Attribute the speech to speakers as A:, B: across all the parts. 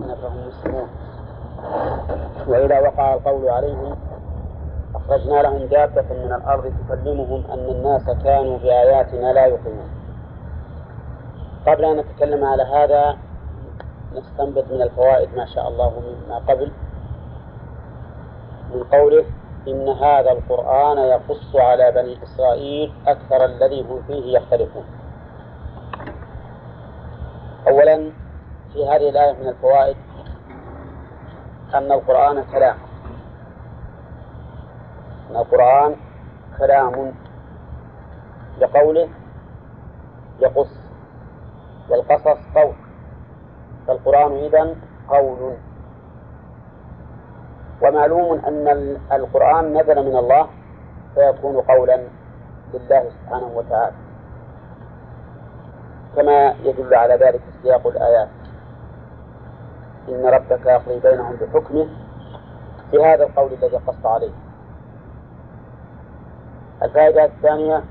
A: فهم مسلمون. وإذا وقع القول عليهم أخرجنا لهم دابة من الأرض تكلمهم أن الناس كانوا بآياتنا لا يوقنون. قبل أن نتكلم على هذا نستنبط من الفوائد ما شاء الله مما قبل من قوله إن هذا القرآن يقص على بني إسرائيل أكثر الذي هم فيه يختلفون. أولا في هذه الآية من الفوائد أن القرآن كلام، أن القرآن كلام لقوله يقص، والقصص قول، فالقرآن إذن قول. ومعلوم أن القرآن نزل من الله فيكون قولا لله سبحانه وتعالى، كما يدل على ذلك سياق الآيات: إن ربك يقضي بينهم بحكمه في هذا القول الذي قص عليه. الفائدة الثانية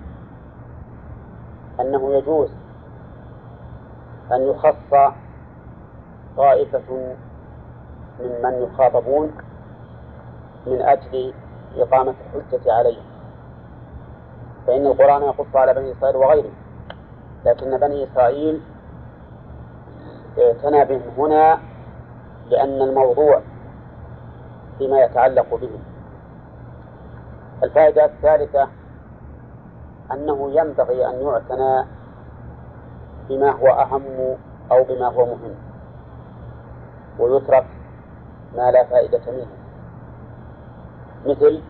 A: أنه يجوز أن يخص طائفة ممن يخاطبون من أجل إقامة الحجة عليهم، فإن القرآن يقص على بني إسرائيل وغيره، لكن بني إسرائيل اعتنى بهم هنا لأن الموضوع فيما يتعلق بهم. الفائدة الثالثة أنه ينبغي أن يعتنى بما هو أهم أو بما هو مهم، ويترك ما لا فائدة منه، مثل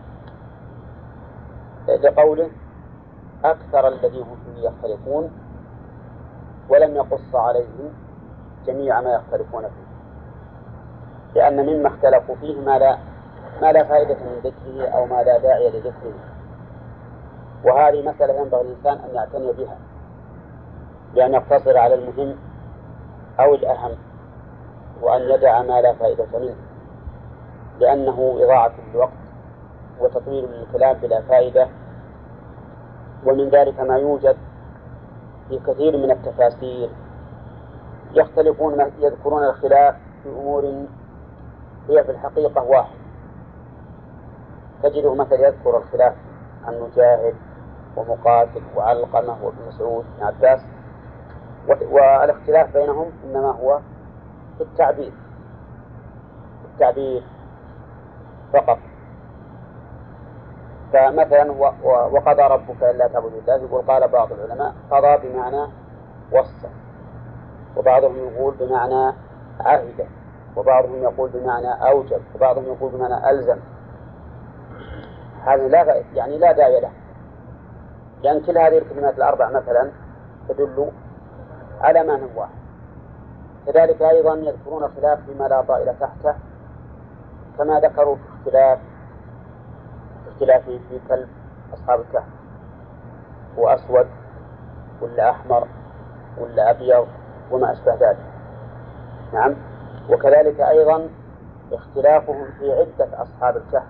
A: لقوله أكثر الذين هم فيه يختلفون، ولم يقص عليهم جميع ما يختلفون فيه، لأن مما اختلفوا فيه ما لا فائدة من ذكره أو ما لا داعي لذكره. وهذه مسألة ينبغي الإنسان أن يعتني بها، بأن يقتصر على المهم أو الأهم، وأن يدع ما لا فائدة منه، لأنه إضاعة للوقت وتطويل للكلام بلا فائدة. ومن ذلك ما يوجد في كثير من التفاسير يختلفون، يذكرون الخلاف في أمور هي في الحقيقة واحد. تجده مثلا يذكر الخلاف عن مجاهد ومقاتل وعلقمة وابن مسعود بن عباس، والاختلاف بينهم إنما هو في التعبير فقط. فمثلا وقضى ربك ألا تعبدوا إلا إياه، يقول قال بعض العلماء قضى بمعنى وصى، وبعضهم يقول بمعنى عهد، وبعضهم يقول بمعنى أوجب، وبعضهم يقول بمعنى ألزم. هذا لا داعي له، لأن كل هذه الكلمات الأربع مثلا تدل على معنى واحد. كذلك أيضا يذكرون خلاف فيما لا طائل تحته، كما ذكروا في اختلاف في كلب أصحاب الكهف، هو أسود ولا أحمر ولا أبيض وما أشبه ذلك. نعم. وكذلك أيضا اختلافهم في عدة أصحاب الكهف،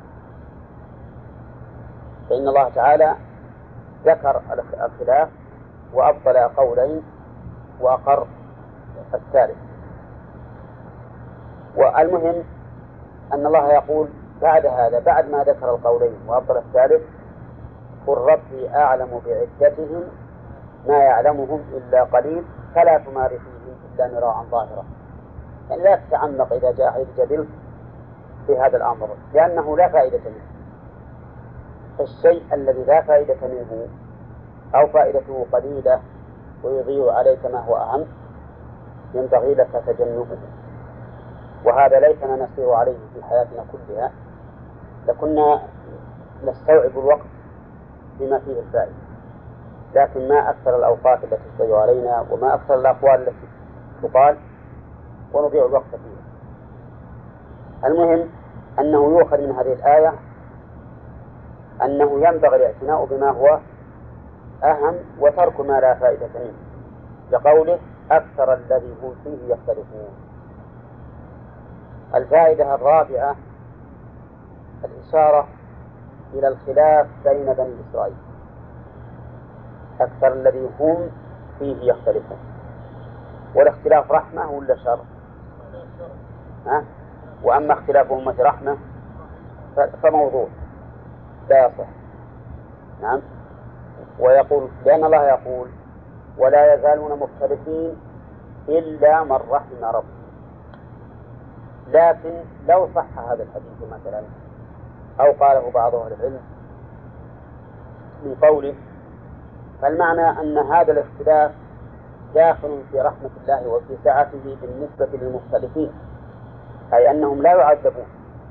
A: فإن الله تعالى ذكر الخلاف وأبطل قولين وأقر الثالث. والمهم أن الله يقول بعد هذا، بعد ما ذكر القولين وأبطل الثالث: قل ربي أعلم بعدتهم ما يعلمهم إلا قليل فلا تمار فيهم إلا مراعا ظاهرا. يعني لا تتعمق إذا جاء جدل في هذا الأمر، لأنه لا فائدة منه. الشيء الذي لا فائدة منه أو فائدته قليلة ويضيع عليك ما هو أهم ينبغي لك تجنبه، وهذا ليسنا نسير عليه في حياتنا كلها، لكنا نستوعب الوقت بما فيه الفائدة، لكن ما أكثر الأوقات التي تضيع علينا وما أكثر الأقوال التي تقال ونضيع الوقت فيها. المهم أنه يؤخذ من هذه الآية أنه ينبغي الاعتناء بما هو أهم وترك ما لا فائدة منه، لقوله أكثر الذي هم فيه يختلفون. الفائدة الرابعة الإشارة إلى الخلاف بين بني إسرائيل، أكثر الذي هم فيه يختلفون. والاختلاف رحمة ولا شر؟ وأما اختلاف أمة رحمة فموضوع لا يصح. نعم. ويقول لأن الله يقول ولا يزالون مختلفين إلا من رحم ربه. لكن لو صح هذا الحديث مثلا أو قاله بعض أهل العلم من قوله، فالمعنى أن هذا الاختلاف داخل في رحمة الله وفي سعته بالنسبة للمختلفين، أي أنهم لا يعذبون.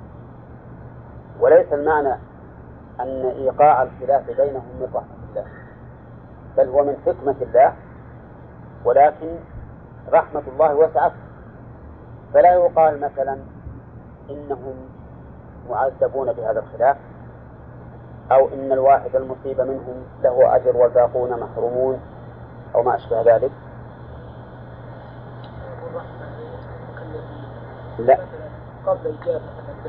A: وليس المعنى أن إيقاع الخلاف بينهم من رحمة الله، بل هو من حكمة الله، ولكن رحمة الله وسعت، فلا يقال مثلا إنهم معذبون بهذا الخلاف، أو إن الواحد المصيب منهم له أجر والباقون محرومون أو ما أشبه ذلك. لا.
B: قبل إجابة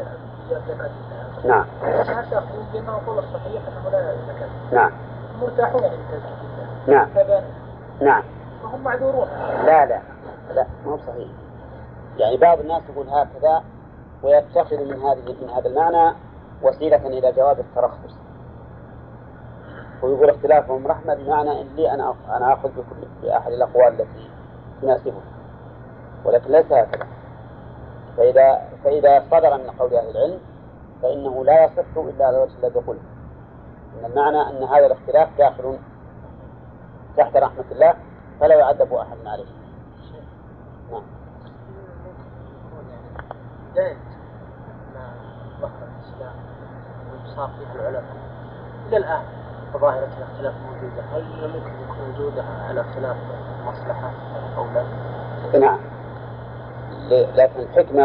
A: نعم.
B: هذا يقول بما قول الصحيح أنه لا زكاة.
A: نعم.
B: مرتاحون عند الله.
A: نعم. نعم.
B: وهم معذورون.
A: لا ما هو صحيح. يعني بعض الناس يقول هكذا ويتخذ من هذا المعنى وسيلة إلى جواب الترخص، ويقول اختلافهم رحمة بمعنى إني أنا أخذ بأحد الأقوال التي تناسبه، ولكن ليس هكذا. فإذا صدر من قول أهل العلم فإنه لا يصح إلا على الوجه الذي قلت، إن المعنى أن هذا الاختلاف داخل تحت رحمة الله فلا يعذب أحد عليه. نعم.
B: بداية ما ظهر الإسلام وصار فيه العلماء إلى الآن ظاهرة الاختلاف موجودة، هل ممكن يكون وجودها على خلاف مصلحة أو لا؟
A: نعم. لكن الحكمة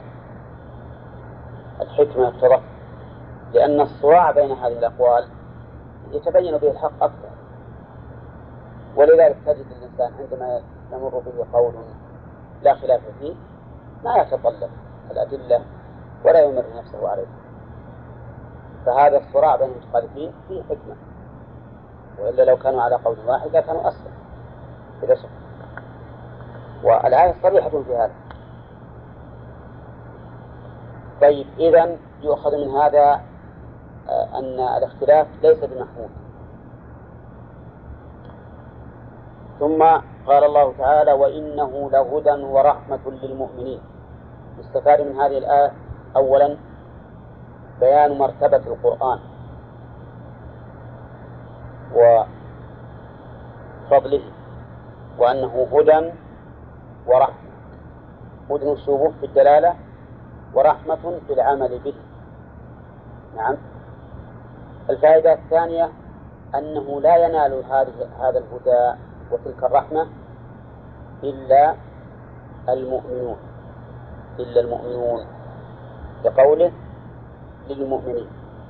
A: اقتضت لأن الصراع بين هذه الأقوال يتبين به الحق أكثر، ولذلك تجد الإنسان عندما يمر به قول لا خلاف فيه ما يتطلب الأدلة ولا يمر نفسه عليه، فهذا الصراع بين المخالفين فيه حكمة، وإلا لو كانوا على قول واحد كانوا أسفل بلا شك. والآية صريحة في هذا. طيب، إذن يؤخذ من هذا أن الاختلاف ليس بمحمود. ثم قال الله تعالى وإنه لهدى ورحمة للمؤمنين. يستفاد من هذه الآية أولا بيان مرتبة القرآن وفضله، وأنه هدى ورحمة، هدى وشوبه في الدلالة ورحمة في العمل به. نعم. الفائدة الثانية أنه لا ينال هذا الهدى وتلك الرحمة إلا المؤمنون بقوله للمؤمنين.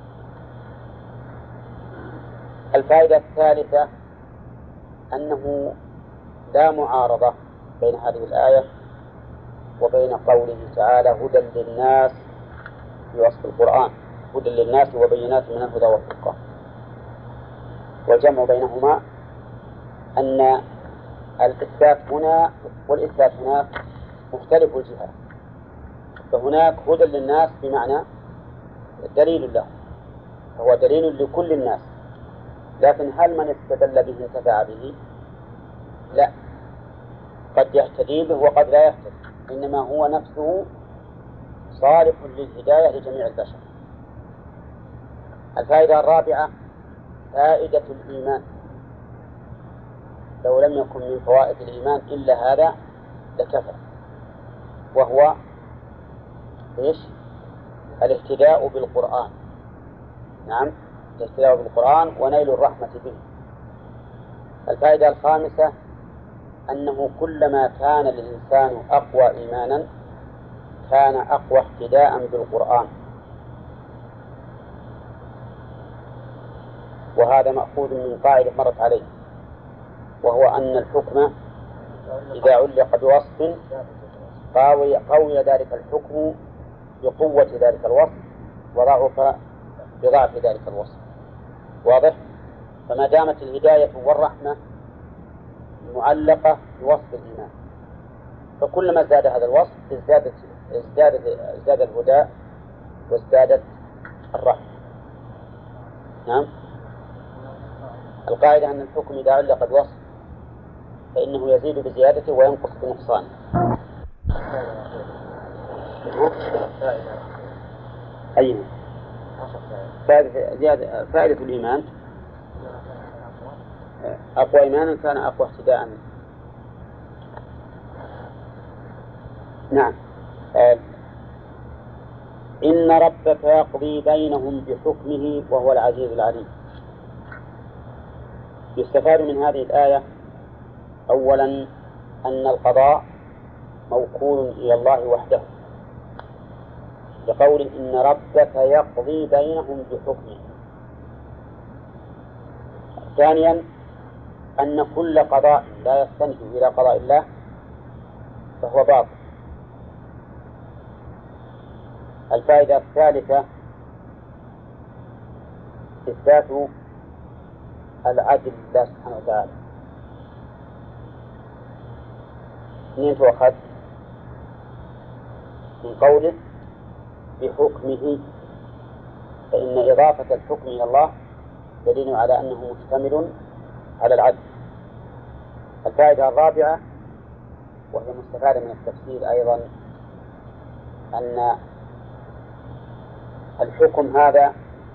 A: الفائدة الثالثة أنه لا معارضة بين هذه الآية وبين قوله تعالى هدى للناس في وصف القرآن، هدى للناس وبينات من الهدى والفرقان. والجمع بينهما أن الإثبات هنا والإثبات هناك مختلف الجهات، فهناك هدى للناس بمعنى دليل له، فهو دليل لكل الناس، لكن هل من استدل به انتفع به؟ لا، قد يهتدي به وقد لا يهتدي، إنما هو نفسه صالح للهداية لجميع البشر. الفائدة الرابعة فائدة الإيمان، لو لم يكن من فوائد الإيمان إلا هذا لكفى، وهو إيش؟ الاهتداء بالقرآن. نعم، الاهتداء بالقرآن ونيل الرحمة به. الفائدة الخامسة أنه كلما كان الإنسان أقوى إيمانا كان أقوى اهتداء بالقرآن، وهذا مأخوذ من قاعدة مرت عليه، وهو أن الحكم إذا علق بوصف قوي ذلك الحكم بقوة ذلك الوصف وضعف بضعف ذلك الوصف. واضح؟ فما دامت الهداية والرحمة معلقة بوصف الإيمان، فكلما زاد هذا الوصف ازدادت ازداد الهدى وازدادت الرحمة. نعم. القاعدة أن الحكم إذا علق بوصف فإنه يزيد بزيادته وينقص بنقصانه. أي فائدة الإيمان أقوى إيمانا كان أقوى اهتداء. نعم. إن ربك يقضي بينهم بحكمه وهو العزيز العليم. يستفاد من هذه الآية أولا أن القضاء موكول إلى الله وحده، لقول إن ربك يقضي بينهم بحكمه. ثانيا أن كل قضاء لا يستند إلى قضاء الله فهو باطل. الفائدة الثالثة إثبات العدل لله سبحانه وتعالى. منين تؤخذ؟ من قوله بحكمه، فإن إضافة الحكم إلى الله دليل على أنه مشتمل على العدل. الفائدة الرابعة وهي مستفادة من التفسير أيضا أن الحكم هذا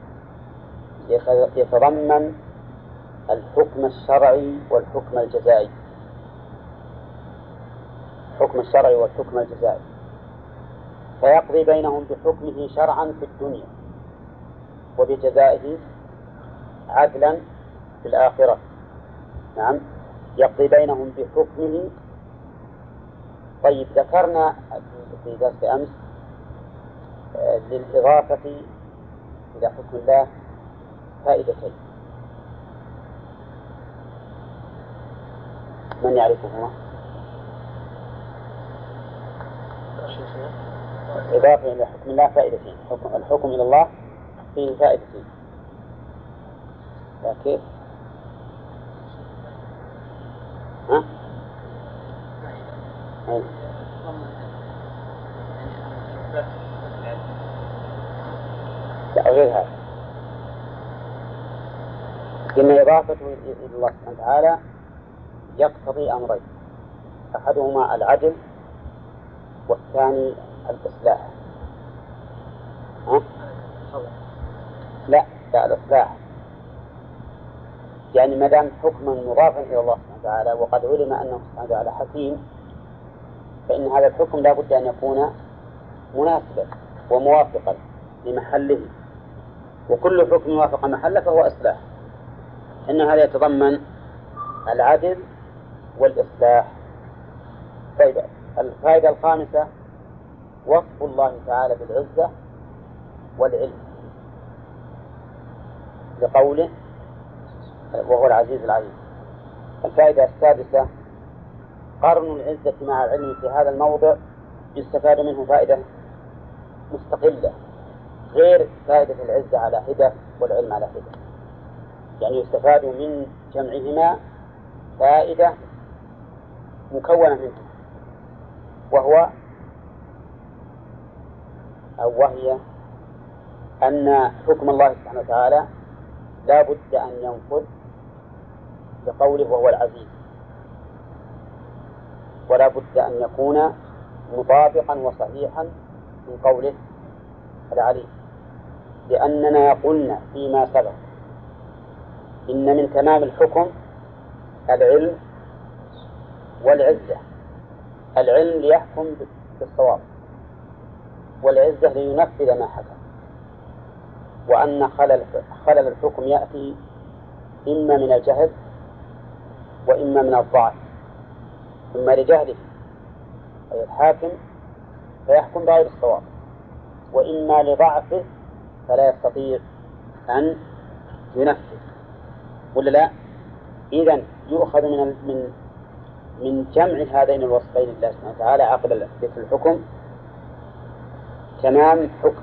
A: يتضمن الحكم الشرعي والحكم الجزائي. الحكم الشرعي والحكم الجزائي، فيقضي بينهم بحكمه شرعا في الدنيا وبجزائه عدلا في الآخرة. نعم، يقضي بينهم بحكمه. طيب، ذكرنا في درس أمس للإضافة إلى حكم الله فائدتين، من يعرفهما؟ إضافة إلى حكم الله فائدتين. الحكم إلى الله فيه فائدتين، كيف؟ ها؟ لا، غير هذا. إن إضافته إلى الله سبحانه وتعالى يقتضي أمرين، أحدهما العدل والثاني الإصلاح. ها؟ لا، الإصلاح. يعني ما دام حكما مضافا إلى الله سبحانه وتعالى وقد علم أنه سبحانه وتعالى حكيم، فإن هذا الحكم لا بد أن يكون مناسبا وموافقا لمحله، وكل حكم وافق محله فهو إصلاح. إن هذا يتضمن العدل والإصلاح. طيب، الفائدة الخامسة وصف الله تعالى بالعزة والعلم، لقوله وهو العزيز العليم. الفائدة السادسة قرن العزة مع العلم في هذا الموضع يستفاد منه فائدة مستقلة غير فائدة العزة على حدة والعلم على حدة. يعني يستفاد من جمعهما فائدة مكونة منه، وهي أن حكم الله سبحانه وتعالى لا بد أن ينفذ بقوله وهو العزيز، ولا بد أن يكون مطابقا وصحيحا من قوله العليم، لأننا قلنا فيما سبق إن من تمام الحكم العلم والعزة. العلم ليحكم بالصواب، والعزة لينفذ ما حكم. وأن خلل الحكم يأتي إما من الجهل وإما من الضعف، إما لجهله أي الحاكم فيحكم بغير الصواب، وإما لضعفه فلا يستطيع أن ينفذ، ولا لا؟ إذن يؤخذ من جمع هذين الوصفين لله سبحانه وتعالى عقد ذكر الحكم تمام حكم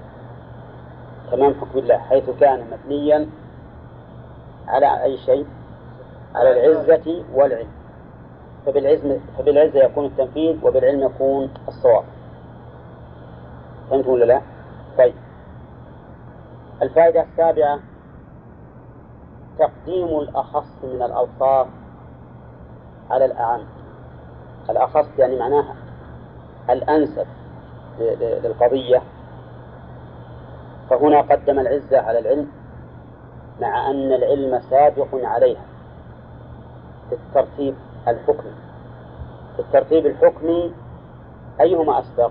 A: الله، حيث كان مبنيا على أي شيء؟ على العزة والعلم. فبالعزة يكون التنفيذ وبالعلم يكون الصواب. فهمتم ولا لا؟ طيب، الفائدة السابعة تقديم الأخص من الأوصاف على الأعم. الأخص يعني معناها الأنسب للقضية، فهنا قدم العزة على العلم مع أن العلم سابق عليها في الترتيب الحكمي. في الترتيب الحكمي أيهما أسبق؟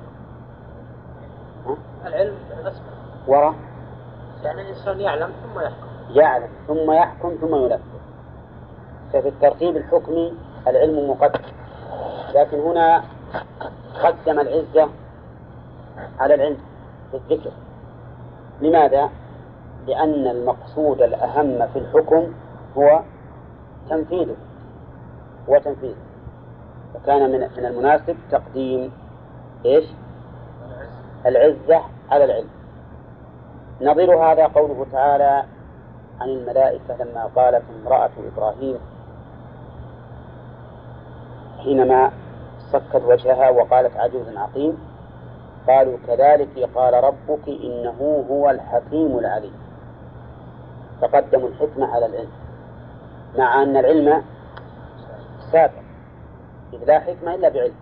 B: العلم أسبق.
A: وراء
B: يعني الإنسان يعلم ثم يحكم.
A: يعلم ثم يحكم ثم ينفذ. ففي الترتيب الحكمي العلم مقدم، لكن هنا قدم العزة على العلم في الذكر. لماذا؟ لأن المقصود الأهم في الحكم هو تنفيذه وتنفيذه، فكان من المناسب تقديم إيش؟ العزة على العلم. نظير هذا قوله تعالى عن الملائكة لما قالت امرأة إبراهيم حينما سكت وجهها وقالت عجوز عقيم، قالوا كذلك قال ربك إنه هو الحكيم العليم. فقدموا الحكمة على العلم مع أن العلم سابق، إذ لا حكمة إلا بعلم،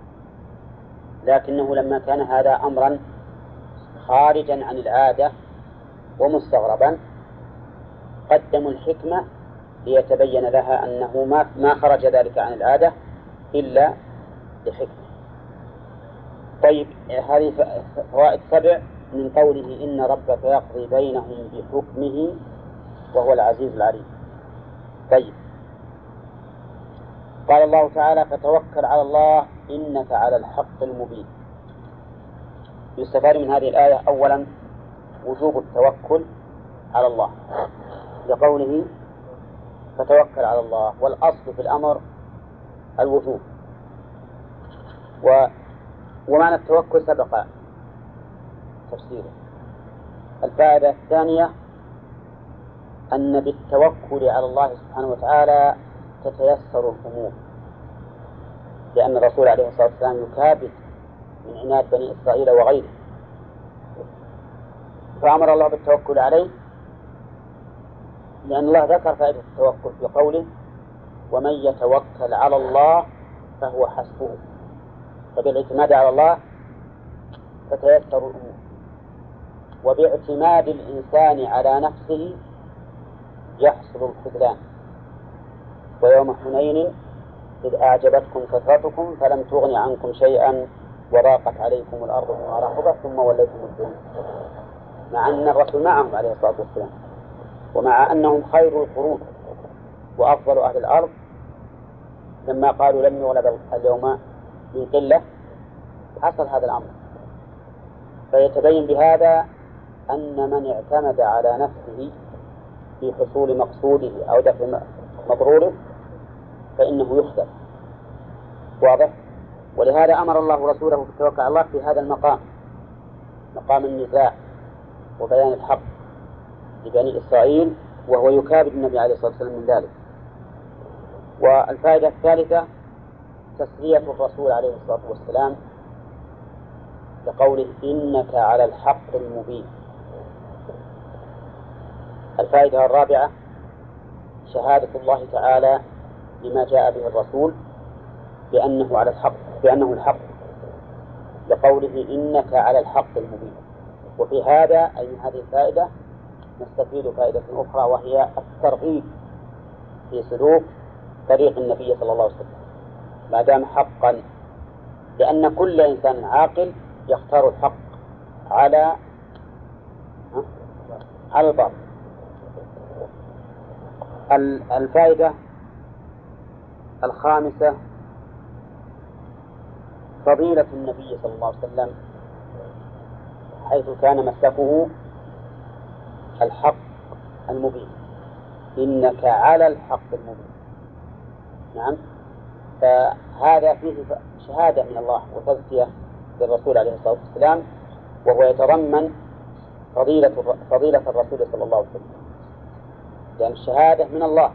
A: لكنه لما كان هذا أمرا خارجا عن العادة ومستغربا قدموا الحكمة ليتبين لها أنه ما خرج ذلك عن العادة إلا لحكمة. طيب، هذه فوائد 7 من قوله إن ربك يقضي بينهم بحكمه وهو العزيز العليم. طيب، قال الله تعالى فتوكل على الله إنك على الحق المبين. يستفاد من هذه الآية أولا وجوب التوكل على الله لقوله فتوكل على الله، والأصل في الأمر الوجوب. ومعنى التوكل سبق تفسيره. الفائدة الثانية أن بالتوكل على الله سبحانه وتعالى تتيسر الأمور، لأن الرسول عليه الصلاة والسلام يكابد من عناد بني إسرائيل وغيره، فأمر الله بالتوكل عليه، لأن الله ذكر فائدة التوكل في قوله ومن يتوكل على الله فهو حسبه. فبالاعتماد على الله تتيسر الأمور، وباعتماد الإنسان على نفسه يحصل الخذلان. ويوم حنين إذ أعجبتكم كثرتكم فلم تغن عنكم شيئا وضاقت عليكم الأرض بما رحبت ثم وليتم مدبرين، مع أن الرسول معهم عليه الصلاة والسلام ومع أنهم خير القرون وأفضل أهل الأرض، لما قالوا لم يغلب اليوم من قلة حصل هذا الأمر. فيتبين بهذا أن من اعتمد على نفسه في حصول مقصوده أو دفع مضروره فإنه يخذل. واضح؟ ولهذا أمر الله رسوله بالتوكل على الله في هذا المقام، مقام النزاع وبيان الحق لبني إسرائيل، وهو يكابد النبي عليه الصلاة والسلام من ذلك. والفائدة الثالثة تسلية الرسول عليه الصلاة والسلام لقوله إنك على الحق المبين. الفائدة الرابعة شهادة الله تعالى لما جاء به الرسول بأنه على الحق، بأنه الحق، لقوله إنك على الحق المبين. وفي هذا أي من هذه الفائدة نستفيد فائدة أخرى، وهي الترغيب في سلوك طريق النبي صلى الله عليه وسلم ما دام حقا، لأن كل إنسان عاقل يختار الحق على الباطل. الفائدة الخامسة فضيلة النبي صلى الله عليه وسلم، حيث كان مسلكه الحق المبين، إنك على الحق المبين. نعم، فهذا فيه شهادة من الله وتزكية للرسول عليه الصلاة والسلام، وهو يتضمن فضيلة الرسول صلى الله عليه وسلم، لأن الشهادة من الله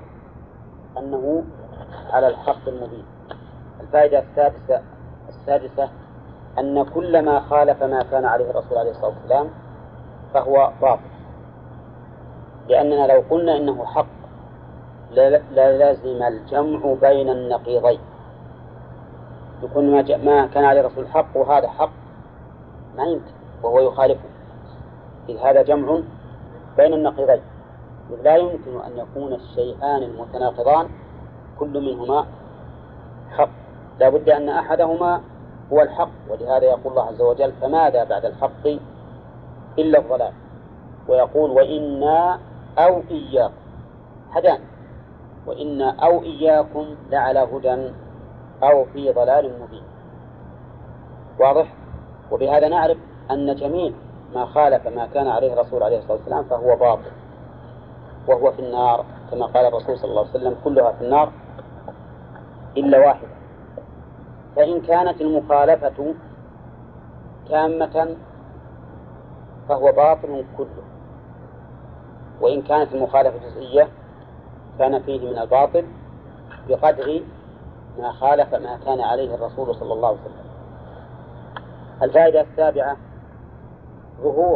A: أنه على الحق المبين. الفائدة السادسة أن كل ما خالف ما كان عليه الرسول عليه الصلاة والسلام فهو باطل، لأننا لو قلنا إنه حق لا لازم الجمع بين النقيضين، يكون ما كان عليه الرسول حق وهذا حق ما يمكن وهو يخالفه، إذ هذا جمع بين النقيضين، إذ لا يمكن أن يكون الشيئان المتناقضان كل منهما حق، لا بد أن أحدهما هو الحق. ولهذا يقول الله عز وجل: فماذا بعد الحق إلا الضلال، ويقول: وإنا أو إياكم هدان، وإنا أو إياكم لعلى هدى أو في ضلال مبين. واضح؟ وبهذا نعرف أن جميع ما خالف ما كان عليه الرسول عليه الصلاة والسلام فهو باطل وهو في النار، كما قال الرسول صلى الله عليه وسلم: كلها في النار إلا واحدة. فإن كانت المخالفة تامة فهو باطل كله، وإن كانت المخالفة جزئية كان فيه من الباطل بقدر ما خالف ما كان عليه الرسول صلى الله عليه وسلم. الفائدة السابعة: ظهور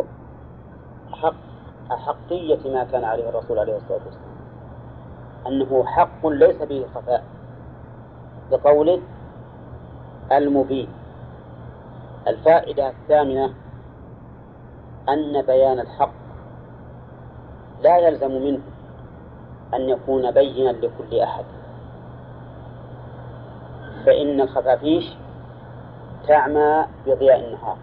A: أحقية ما كان عليه الرسول عليه الصلاة والسلام، أنه حق ليس به خفاء، بقوله المبين. الفائدة الثامنة: أن بيان الحق لا يلزم منه أن يكون بينا لكل أحد، فإن الخفافيش تعمى بضياء النهار،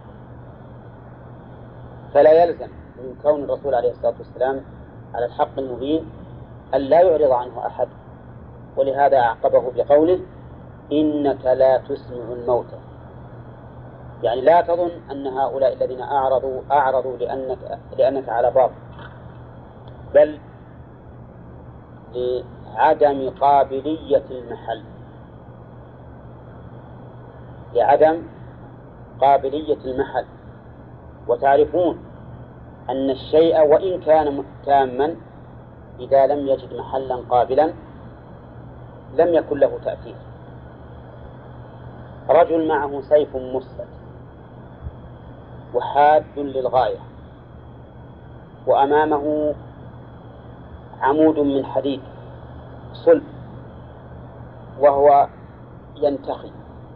A: فلا يلزم من كون الرسول عليه الصلاة والسلام على الحق المبين أن لا يعرض عنه أحد. ولهذا أعقبه بقوله: إنك لا تسمع الموتى، يعني لا تظن أن هؤلاء الذين أعرضوا لأنك على باطل، بل لعدم قابلية المحل، لعدم قابلية المحل. وتعرفون أن الشيء وإن كان تاما إذا لم يجد محلا قابلا لم يكن له تأثير. رجل معه سيف مسلم وحاد للغاية، وأمامه عمود من حديد صلب وهو ينتخي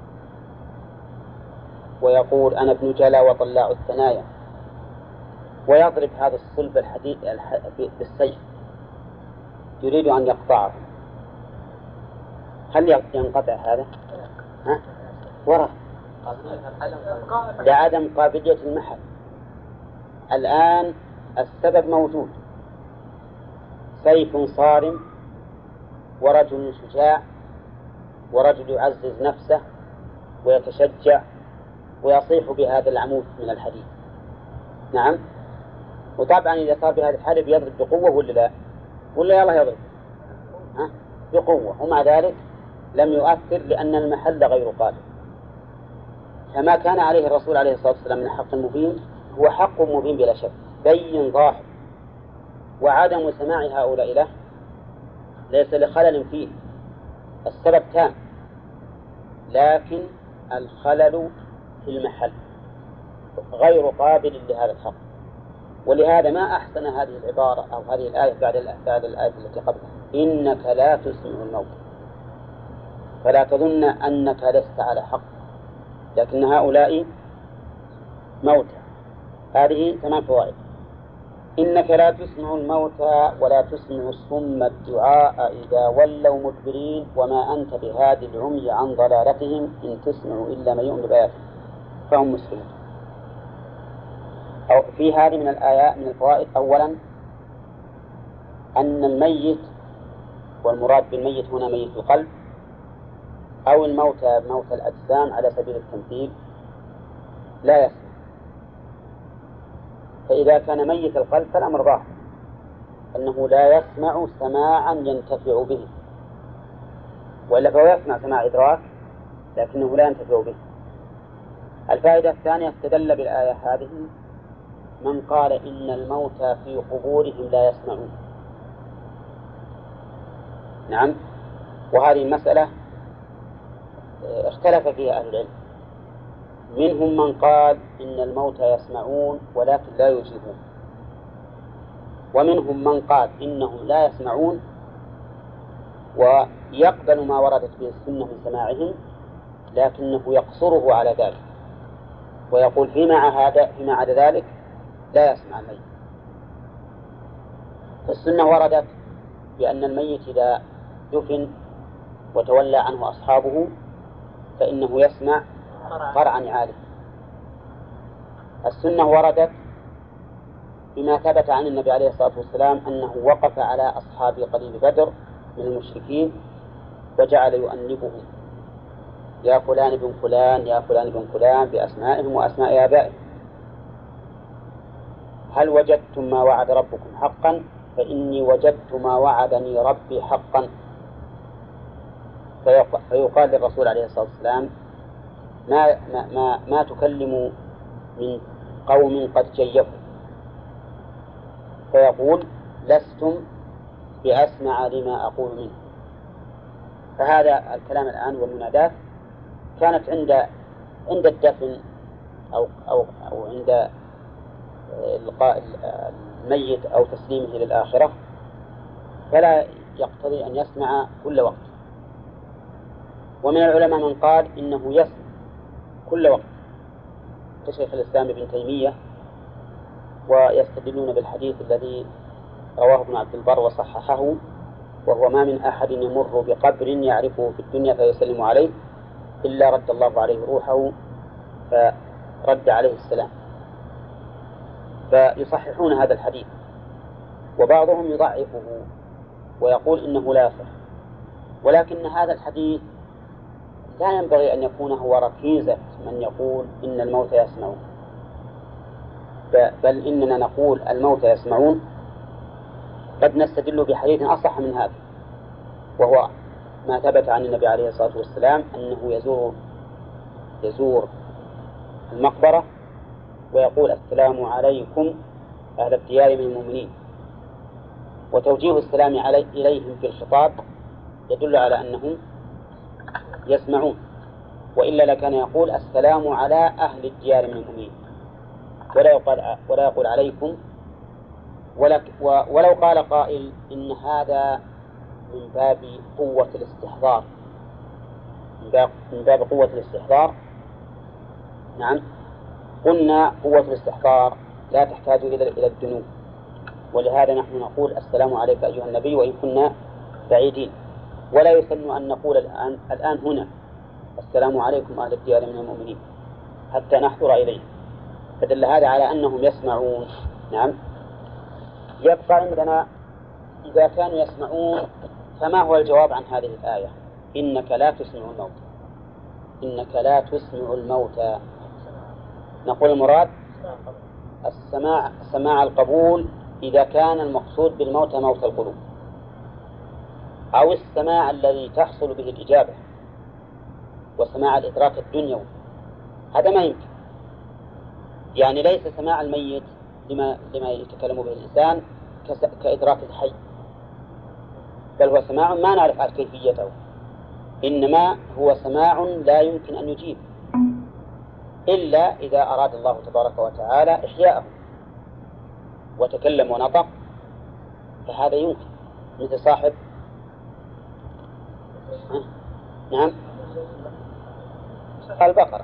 A: ويقول: أنا ابن جلا وطلاع الثنايا، ويضرب هذا الصلب الحديد بالسيف يريد أن يقطعه. هل ينقطع هذا؟ وراء لعدم قابلية المحل. الآن السبب موجود، سيف صارم ورجل شجاع ورجل يعزز نفسه ويتشجع ويصيح بهذا العمود من الحديد. نعم. وطبعا إذا صار بهذا الحالة بيضرب بقوة ولا يلا يضرب بقوة، ومع ذلك لم يؤثر لأن المحل غير قابل. فما كان عليه الرسول عليه الصلاة والسلام من حق مبين هو حق مبين بلا شك، بين ظاهر، وعدم سماع هؤلاء له ليس لخلل فيه، السبب تام، لكن الخلل في المحل غير قابل لهذا الحق. ولهذا ما أحسن هذه العبارة أو هذه الآية بعد الآية التي قبلها: إنك لا تسمع الموت، فلا تظن أنك لست على حق، لكن هؤلاء موتى. هذه 8 فوائد: إنك لا تسمع الموتى ولا تسمع الصم الدعاء إذا ولوا مدبرين وما أنت بهادي العمي عن ضلالتهم إن تسمع إلا من يؤمن بآياتك فهم مسلمون. أو في هذه من الآيات من الفوائد: أولا أن الميت، والمراد بالميت هنا ميت القلب أو الموتى موتى الأجسام على سبيل التمثيل، لا يسمع. فإذا كان ميت القلب فالأمر ظاهر أنه لا يسمع سماعا ينتفع به، وإلا فهو يسمع سماع إدراك لكنه لا ينتفع به. الفائدة الثانية: استدل بالآية هذه من قال إن الموتى في قبورهم لا يسمعون. نعم. وهذه المسألة اختلف فيها أهل العلم، منهم من قال إن الموتى يسمعون ولكن لا يجيبون، ومنهم من قال إنهم لا يسمعون ويقبل ما وردت به السنة من سماعهم لكنه يقصره على ذلك، ويقول فيما عدا ذلك لا يسمع الميت. السنة وردت بأن الميت إذا دفن وتولى عنه أصحابه فإنه يسمع قرع نعاله. السنة وردت بما ثبت عن النبي عليه الصلاة والسلام أنه وقف على أصحاب قليل بدر من المشركين وجعل يؤنبهم يا فلان بن فلان يا فلان بن فلان بأسمائهم وأسماء آبائهم، هل وجدتم ما وعد ربكم حقا؟ فإني وجدت ما وعدني ربي حقا. فيقال للرسول عليه الصلاة والسلام ما تكلم من قوم قد جيفوا، فيقول لستم بأسمع لما أقول منه. فهذا الكلام الآن والمنادات كانت عند الدفن أو عند إلقاء الميت أو تسليمه للآخرة، فلا يقتضي أن يسمع كل وقت. ومن العلماء من قال إنه يسمع كل وقت كشيخ الإسلام ابن تيمية، ويستدلون بالحديث الذي رواه ابن عبد البر وصححه، وهو ما من أحد يمر بقبر يعرفه في الدنيا فيسلم عليه إلا رد الله عليه روحه فرد عليه السلام. فيصححون هذا الحديث، وبعضهم يضعفه ويقول إنه لا يصح، ولكن هذا الحديث لا ينبغي أن يكون هو ركيزة من يقول إن الموتى يسمعون، بل إننا نقول الموتى يسمعون قد نستدل بحديث أصح من هذا، وهو ما ثبت عن النبي عليه الصلاة والسلام أنه يزور المقبرة ويقول السلام عليكم أهل الديار من المؤمنين، وتوجيه السلام إليهم في الخطاب يدل على أنهم يسمعون، وإلا لكان يقول السلام على أهل الديار من المؤمنين ولا يقول عليكم. ولو قال قائل إن هذا من باب قوة الاستحضار، من باب قوة الاستحضار، نعم، قلنا قوة الاستحضار لا تحتاج إلى الدنو، ولهذا نحن نقول السلام عليك أيها النبي وإن كنا بعيدين، ولا يسن أن نقول الآن هنا السلام عليكم أهل الديار من المؤمنين حتى نحضر إليه، فدل هذا على أنهم يسمعون. نعم. يبقى عندنا إذا كانوا يسمعون فما هو الجواب عن هذه الآية إنك لا تسمع الموتى، إنك لا تسمع الموتى؟ نقول المراد سماع القبول إذا كان المقصود بالموتى موت القلوب، أو السماع الذي تحصل به الإجابة وسماع الإدراك الدنيوي، هذا ما يمكن. يعني ليس سماع الميت لما يتكلم به الإنسان كإدراك الحي، بل هو سماع ما نعرف عن كيفيته، إنما هو سماع لا يمكن أن يجيب إلا إذا أراد الله تبارك وتعالى إحياءه وتكلم ونطق، فهذا يمكن، مثل صاحب نعم البقرة،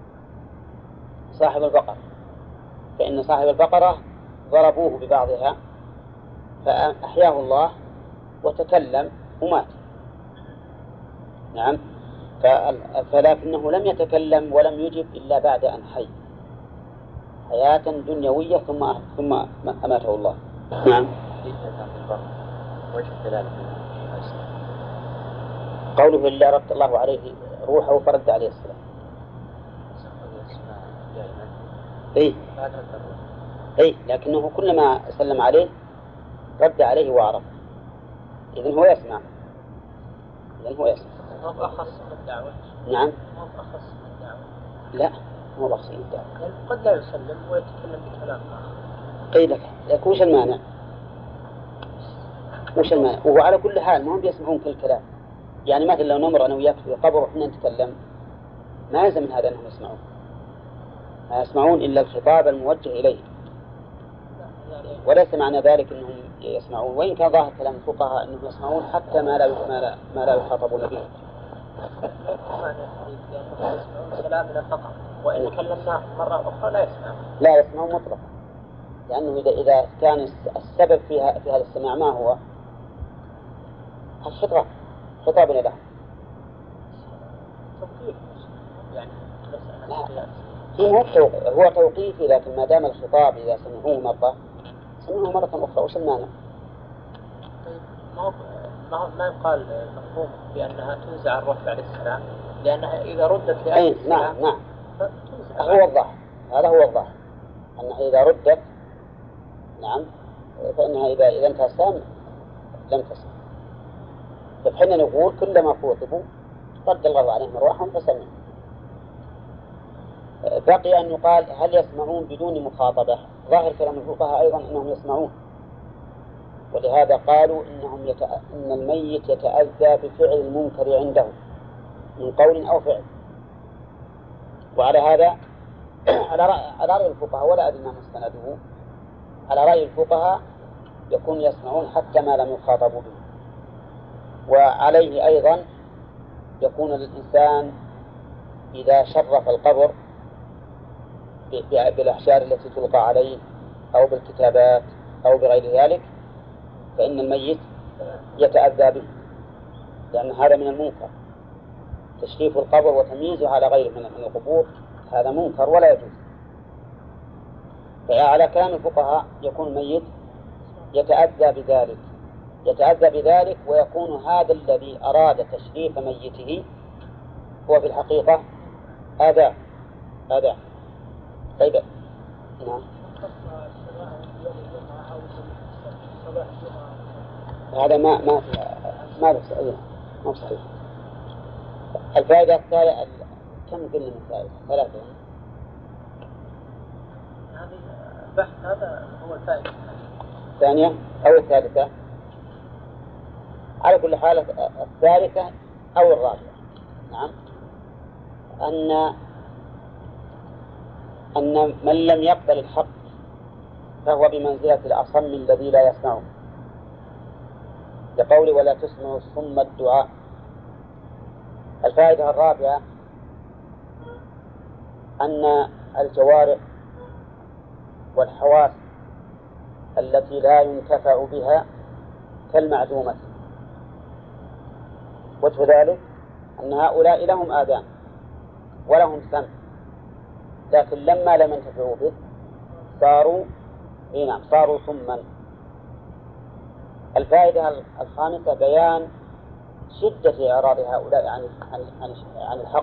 A: صاحب البقرة، فإن صاحب البقرة ضربوه ببعضها فأحياه الله وتكلم ومات. نعم. فلكنه لم يتكلم ولم يجب إلا بعد أن حي حياة دنيوية ثم أماته الله. نعم. قوله إلا رد الله عليه روحه فرد عليه السلام. لكنه كلما سلم عليه رد عليه وعرف، إذن هو يسمع.
B: هو أخص من الدعوة.
A: نعم.
B: هو أخص من الدعوة.
A: لا، هو أخص من الدعوة.
B: يعني قد لا يسلم ويتكلم بكلام آخر.
A: قيل لك وش المانع؟ وهو على كل حال ما هم بيسمعون كل الكلام. يعني مثلا لو نمر أنا وياك في القبر وإحنا نتكلم ما يلزم من هذا أنهم يسمعون، ما يسمعون إلا الخطاب الموجه إليه، وليس معنى ذلك أنهم يسمعون، وإن كان ظاهر كلام الفقهاء أنهم يسمعون حتى ما لا يخاطبون به.
B: يسمعون كلامنا فقط، وإن كلمناه مرة أخرى لا يسمعون.
A: لا يسمعون مطلقا، لأنه إذا كان السبب في هذا السماع ما هو الخطاب، خطاب له.
B: توقيف يعني
A: هو توقيفي، لكن ما دام الخطاب إذا سمعوه مرة سمعوه مرة أخرى وش المانع؟
B: ما يقال مفهوم بأنها تنزع الرفع للسلام، لأنها إذا ردت لأجل السلام.
A: نعم هو الظاهر، هذا هو الظاهر، أنها إذا ردت نعم فإنها إذا انتهى السلام لم تسمع. فحنا نقول كلما خوطبوا رد الله عليهم أرواحهم فسمعوا. بقي أن يقال هل يسمعون بدون مخاطبة؟ ظاهر كلام الفقهاء أيضا أنهم يسمعون، ولهذا قالوا إن الميت يتأذى بفعل المنكر عنده من قول أو فعل. وعلى هذا على رأي الفقهاء، ولا أدري ما مستنده، على رأي الفقهاء يكون يسمعون حتى ما لم يخاطبوا به. وعليه أيضا يكون الإنسان إذا شرف القبر بالأحجار التي تلقى عليه أو بالكتابات أو بغير ذلك فإن الميت يتأذى به، لأن هذا من المنكر. تشريف القبر وتمييزه على غيره من القبور هذا منكر ولا يجوز. فعلى كلام الفقهاء يكون الميت يتأذى بذلك ويكون هذا الذي أراد تشريف ميته هو في الحقيقة أذى. طيب نعم. هذا ما صحيح. الفائدة الثالثة كم قلنا من فائدة؟ 3.
B: هذه البحث هذا هو الفائدة
A: الثانية أو الثالثة، على كل حال الثالثة أو الرابعة. نعم، أن من لم يقبل الحق فهو بمنزلة الأصم الذي لا يسمعه، لقوله ولا تسمعوا الصم الدعاء. الفائدة الرابعة أن الجوارح والحواس التي لا ينتفع بها كالمعدومة، وجه ذلك أن هؤلاء لهم آذان ولهم سمع، لكن لما لم ينتفعوا به صاروا صما. الفائدة الخامسة بيان شدة إعراض هؤلاء عن الحق،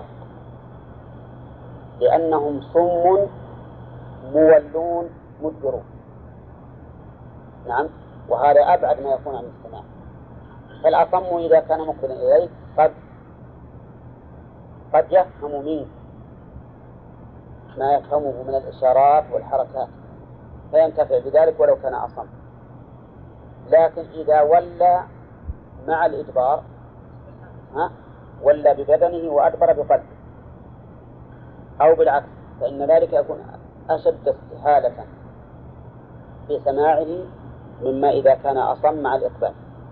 A: لأنهم صم مولون مدبرون. نعم، وهذا أبعد ما يكون عن السماع. فالأصم إذا كان مقبلا إليك قد يفهم منك ما يفهمه من الإشارات والحركات فينتفع بذلك ولو كان أصم. لكن إذا ولى مع الإدبار ولى ببدنه وأدبر بقلبه أو بالعكس فإن ذلك يكون أشد استحالة في سماعه مما إذا كان أصم مع الإقبال.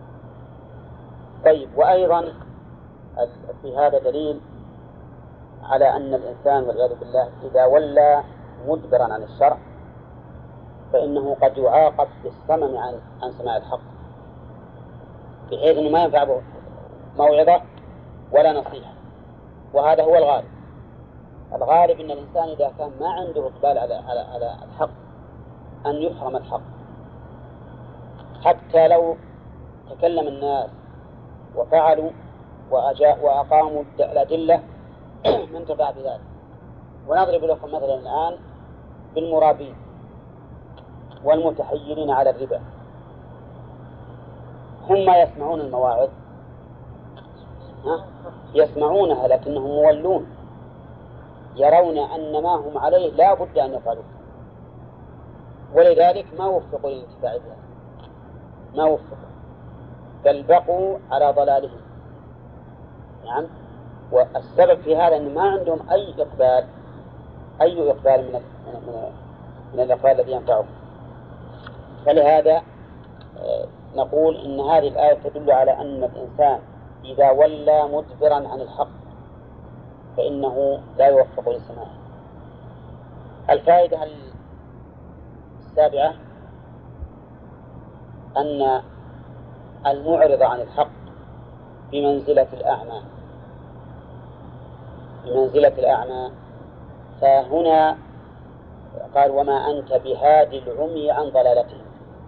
A: طيب، وأيضا في هذا دليل على أن الإنسان والعياذ بالله إذا ولى مدبرا عن الشرع فإنه قد يعاقب بالصمم عن سماع الحق، بحيث أنه ما ينفع به موعظة ولا نصيحة. وهذا هو الغالب أن الإنسان إذا كان ما عنده إقبال على الحق أن يحرم الحق، حتى لو تكلم الناس وفعلوا وأقاموا الأدلة ما انتفع بذلك. ونضرب لكم مثلا الآن بالمرابين والمتحيلين على الربا، هم يسمعون المواعظ يسمعونها لكنهم مولون، يرون أن ما هم عليه لا بد أن يفعلوا، ولذلك ما وفقوا للانتفاع بها، ما وفقوا بل بقوا على ضلالهم. نعم، والسبب في هذا أن ما عندهم أي أي إقبال من الإقبال الذي ينفعه. فلهذا نقول إن هذه الآية تدل على أن الإنسان إذا ولى مدبرا عن الحق فإنه لا يوفق للسماع. الفائدة السابعة أن المعرض عن الحق بمنزلة الأعمى، فهنا قال وما أنت بهادي العمي عن ضلالتهم.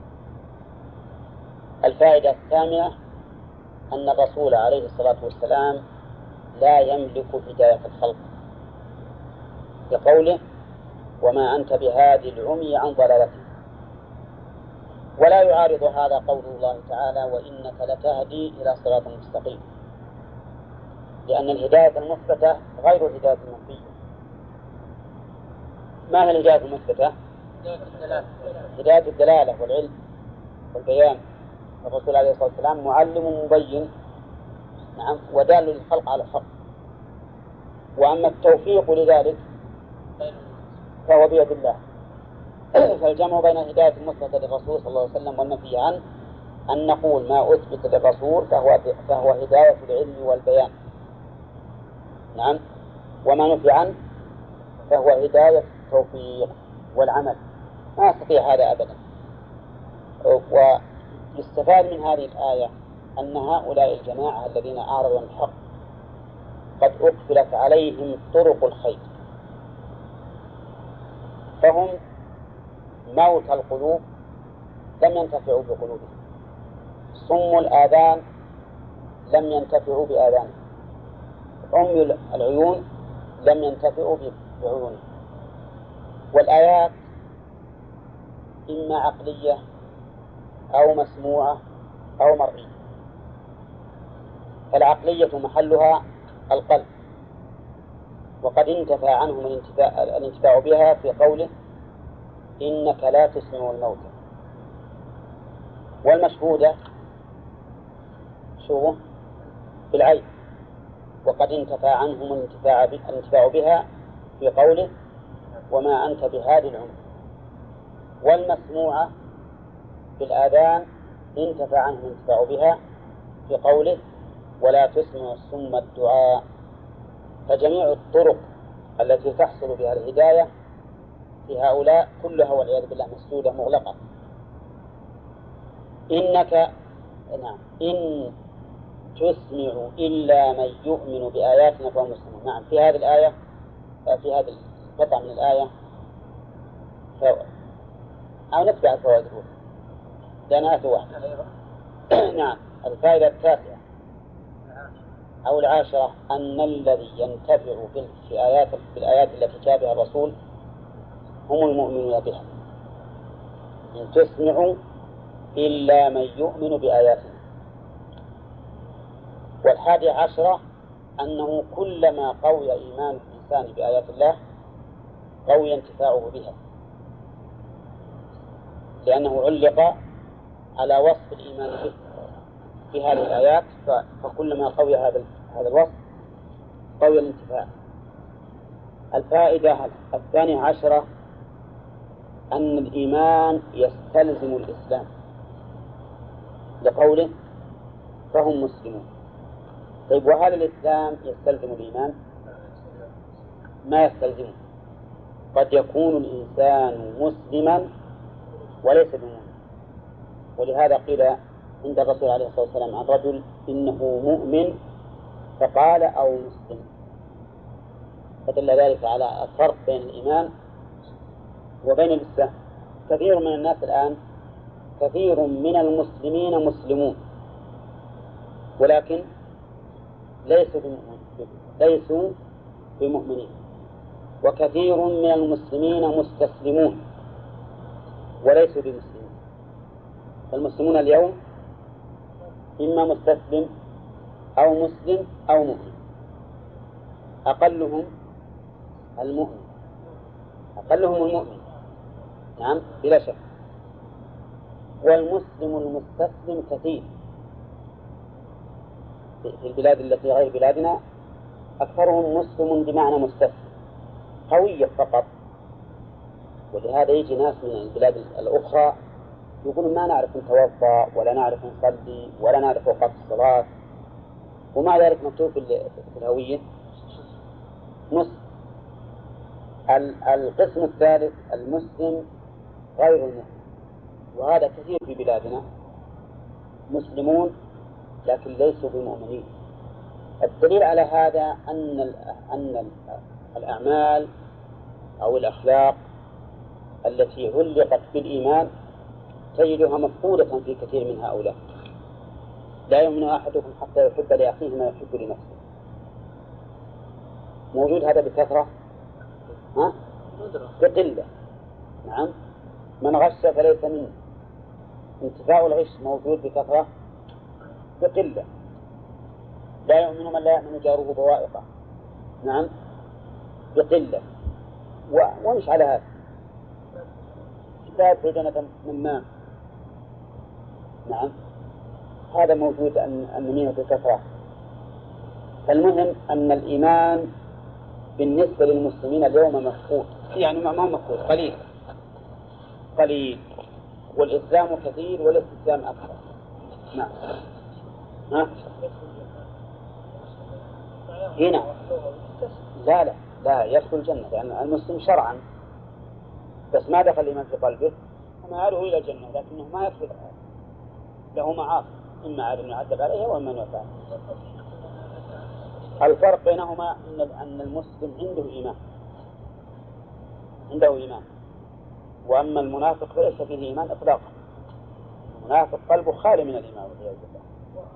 A: الفائدة الثامنة أن الرسول عليه الصلاة والسلام لا يملك هداية الخلق، بقوله وما أنت بهادي العمي عن ضلالتهم. ولا يعارض هذا قول الله تعالى وإنك لتهدي إلى صراط مستقيم، لأن الهداية المثبتة غير الهداية المنفية. ما هي الهداية المثبتة؟ هداية الدلالة والعلم والبيان. الرسول عليه الصلاة والسلام معلم مبين، نعم، ودال للخلق على الحق. وأما التوفيق لذلك فهو بيد الله. فالجمع بين الهداية المثبتة للرسول صلى الله عليه وسلم والنفي عنه أن نقول ما أثبت للرسول فهو هداية العلم والبيان، نعم، وما نفي عنه فهو هداية التوفيق والعمل. ما يستطيع هذا أبدا. ويستفاد من هذه الآية أن هؤلاء الجماعة الذين أعرضوا عن الحق قد أقفلت عليهم طرق الخير، فهم موت القلوب لم ينتفعوا بقلوبهم، صم الآذان لم ينتفعوا بآذانهم، عمي العيون لم ينتفعوا بعيونهم. والآيات إما عقلية أو مسموعة أو مرئية. فالعقلية محلها القلب، وقد انتفى عنهم الانتفاع بها في قوله إنك لا تسمع الموتى. والمشهودة شو بالعين، وقد انتفى عنهم الانتفاع بها في قوله وما أنت بهادي العمي. والمسموعة بالآذان انتفى عنهم الانتفاع بها في قوله ولا تسمع الصم الدعاء. فجميع الطرق التي تحصل بها الهداية في هؤلاء كلها والعياذ بالله مسدودة مغلقة. نعم إن تسمع إلا من يؤمن بآياتنا فهم مسلمون. نعم، في هذه الآية، في هذه القطعة من الآية أو نتبع الفوائد الأولى لأن آية واحدة. نعم. الفائدة التاسعة أو العاشرة أن الذي ينتفع بالآيات التي جاء بها الرسول هم المؤمنون بها. إن تسمعوا إلا من يؤمن بآياتنا. والحادي عشرة أنه كلما قوي إيمان الإنسان بآيات الله قوي انتفاعه بها، لأنه علق على وصف الإيمان به في هذه الآيات، فكلما قوي هذا الوصف قوي الانتفاع. الفائدة الثانية عشرة أن الإيمان يستلزم الإسلام لقوله فهم مسلمون. طيب وهل الإسلام يستلزم الإيمان؟ ما يستلزمه. قد يكون الإنسان مسلما وليس بمؤمن. ولهذا قيل عند الرسول عليه الصلاة والسلام عن رجل إنه مؤمن فقال أو مسلم، فدل ذلك على الفرق بين الإيمان وبين الإسلام. كثير من الناس الآن، كثير من المسلمين مسلمون ولكن ليسوا بمؤمنين، وكثير من المسلمين مستسلمون وليسوا بمسلمين. فالمسلمون اليوم إما مستسلم أو مسلم أو مؤمن، أقلهم المؤمن، نعم بلا شك. والمسلم المستسلم كثير في البلاد التي غير بلادنا، أكثرهم مسلم بمعنى مستسلم، هوية فقط. ولهذا يجي ناس من البلاد الأخرى يقولون ما نعرف نتوضأ ولا نعرف نصلي ولا نعرف أوقات الصلاة، ومع ذلك مكتوب في الهوية مسلم. القسم الثالث المسلم غير المسلم، وهذا كثير في بلادنا، مسلمون لكن ليسوا بمؤمنين. الدليل على هذا أن الأعمال أو الأخلاق التي علقت بالإيمان تجدها مفقودة في كثير من هؤلاء. لا يؤمن أحدكم حتى يحب لأخيه ما يحب لنفسه. موجود هذا بكثرة؟ بقلة. نعم. من غش فليس منه. انتفاء الغش موجود بكثرة؟ بقلة. لا يؤمن من لا يأمن جاره بوائقه. نعم، بقلة. ومش على هذا لا يبعدنا من ماء. نعم، هذا موجود النميمة بكثرة. المهم أن الإيمان بالنسبة للمسلمين اليوم مفقود، يعني ما هو مفقود، قليل، والإسلام كثير والاستسلام أكثر. نعم. هنا لا يدخل الجنة، لأن المسلم شرعا، بس ما دخل الإيمان في قلبه فمآله إلى الجنة، لكنه ما يدخل، له معاصي، إما عاد يعذب عليها وإما يفعل. الفرق بينهما أن المسلم عنده إيمان، وأما المنافق فليس فيه إيمان إطلاقا. المنافق قلبه خالي من الإيمان والعياذ بالله.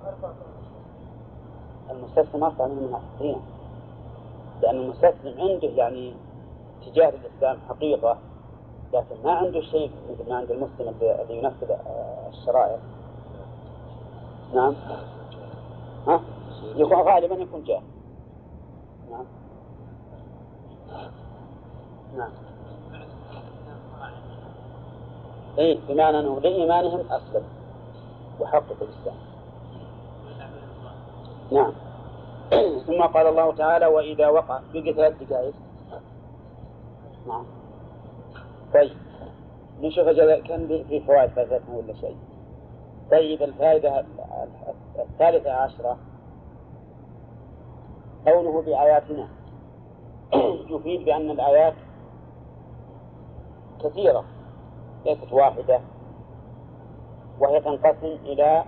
A: المستسلم أرفع من المنافقين، لأن المستسلم عنده يعني تجاه الإسلام حقيقة، لكن ما عنده شيء مثل ما عند المسلم الذي ينفذ الشرائع. نعم. يكون غالبا يكون جاهل. نعم. بمعنى أنه لإيمانهم أسلم وحقق الإسلام. نعم. ثم قال الله تعالى وإذا وقع، بقي 3 دقائق. نعم. طيب نشوف كان في فوائد فائدتنا ولا شيء. طيب الفائدة 13 قوله بآياتنا يفيد بأن الآيات كثيرة ليست واحدة، وهي تنقسم إلى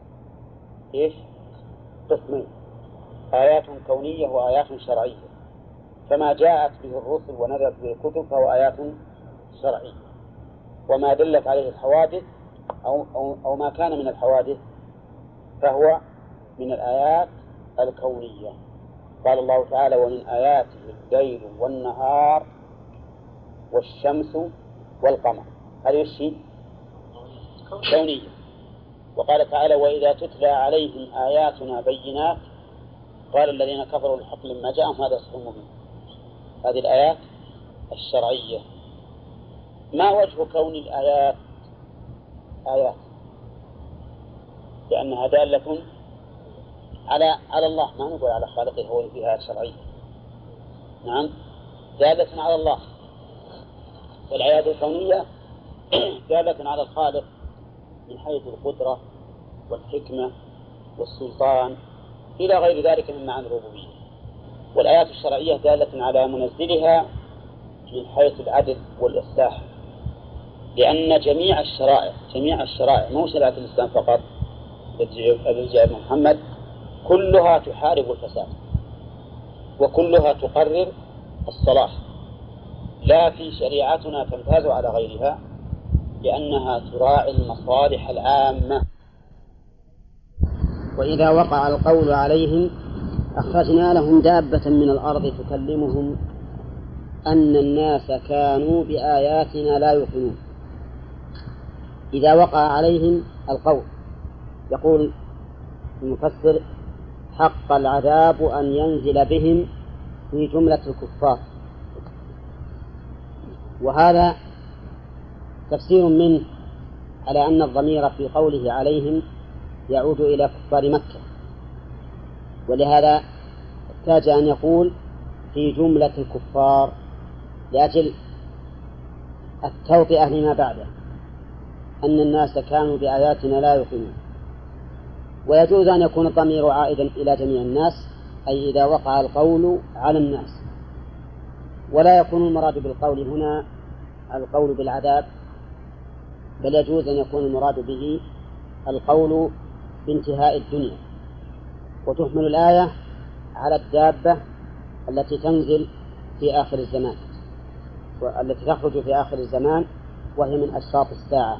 A: قسمين: آيات كونية وآيات شرعية. فما جاءت به الرسل ونزلت به الكتب فهو آيات شرعية، وما دلت عليه الحوادث أو ما كان من الحوادث فهو من الآيات الكونية. قال الله تعالى ومن آياته الليل والنهار والشمس والقمر، هذه الشيء كونية. وقال تعالى وإذا تتلى عليهم آياتنا بينات قال الذين كفروا الحق لما جاءهم هذا سحر مبين. هذه الآيات الشرعية. ما وجه كون الآيات آيات؟ لأنها دالة على الله، ما نقول على خالقه، هو فيها آيات شرعية. نعم، دالة على الله. والآيات الكونية دالة على الخالق من حيث القدرة والحكمة والسلطان إلى غير ذلك من معاني الربوبية. والآيات الشرعية دالة على منزلها من حيث العدل والإصلاح، لأن جميع الشرائع مو شريعة الإسلام فقط الذي جاء محمد، كلها تحارب الفساد وكلها تقرر الصلاح. لا في شريعتنا تمتاز على غيرها لأنها تراعي المصالح العامة. وإذا وقع القول عليهم أخرجنا لهم دابة من الأرض تكلمهم أن الناس كانوا بآياتنا لا يوقنون. إذا وقع عليهم القول، يقول المفسر حق العذاب أن ينزل بهم في جملة الكفار، وهذا تفسير منه على أن الضمير في قوله عليهم يعود إلى كفار مكة، ولهذا احتاج أن يقول في جملة الكفار لأجل التوطئة لما بعده، أن الناس كانوا بآياتنا لا يؤمنون. ويجوز أن يكون الضمير عائدا إلى جميع الناس، أي إذا وقع القول على الناس، ولا يكون المراد بالقول هنا القول بالعذاب، بل يجوز أن يكون المراد به القول بانتهاء الدنيا. وتحمل الآية على الدابة التي تنزل في آخر الزمان، والتي تخرج في آخر الزمان، وهي من أشراط الساعة.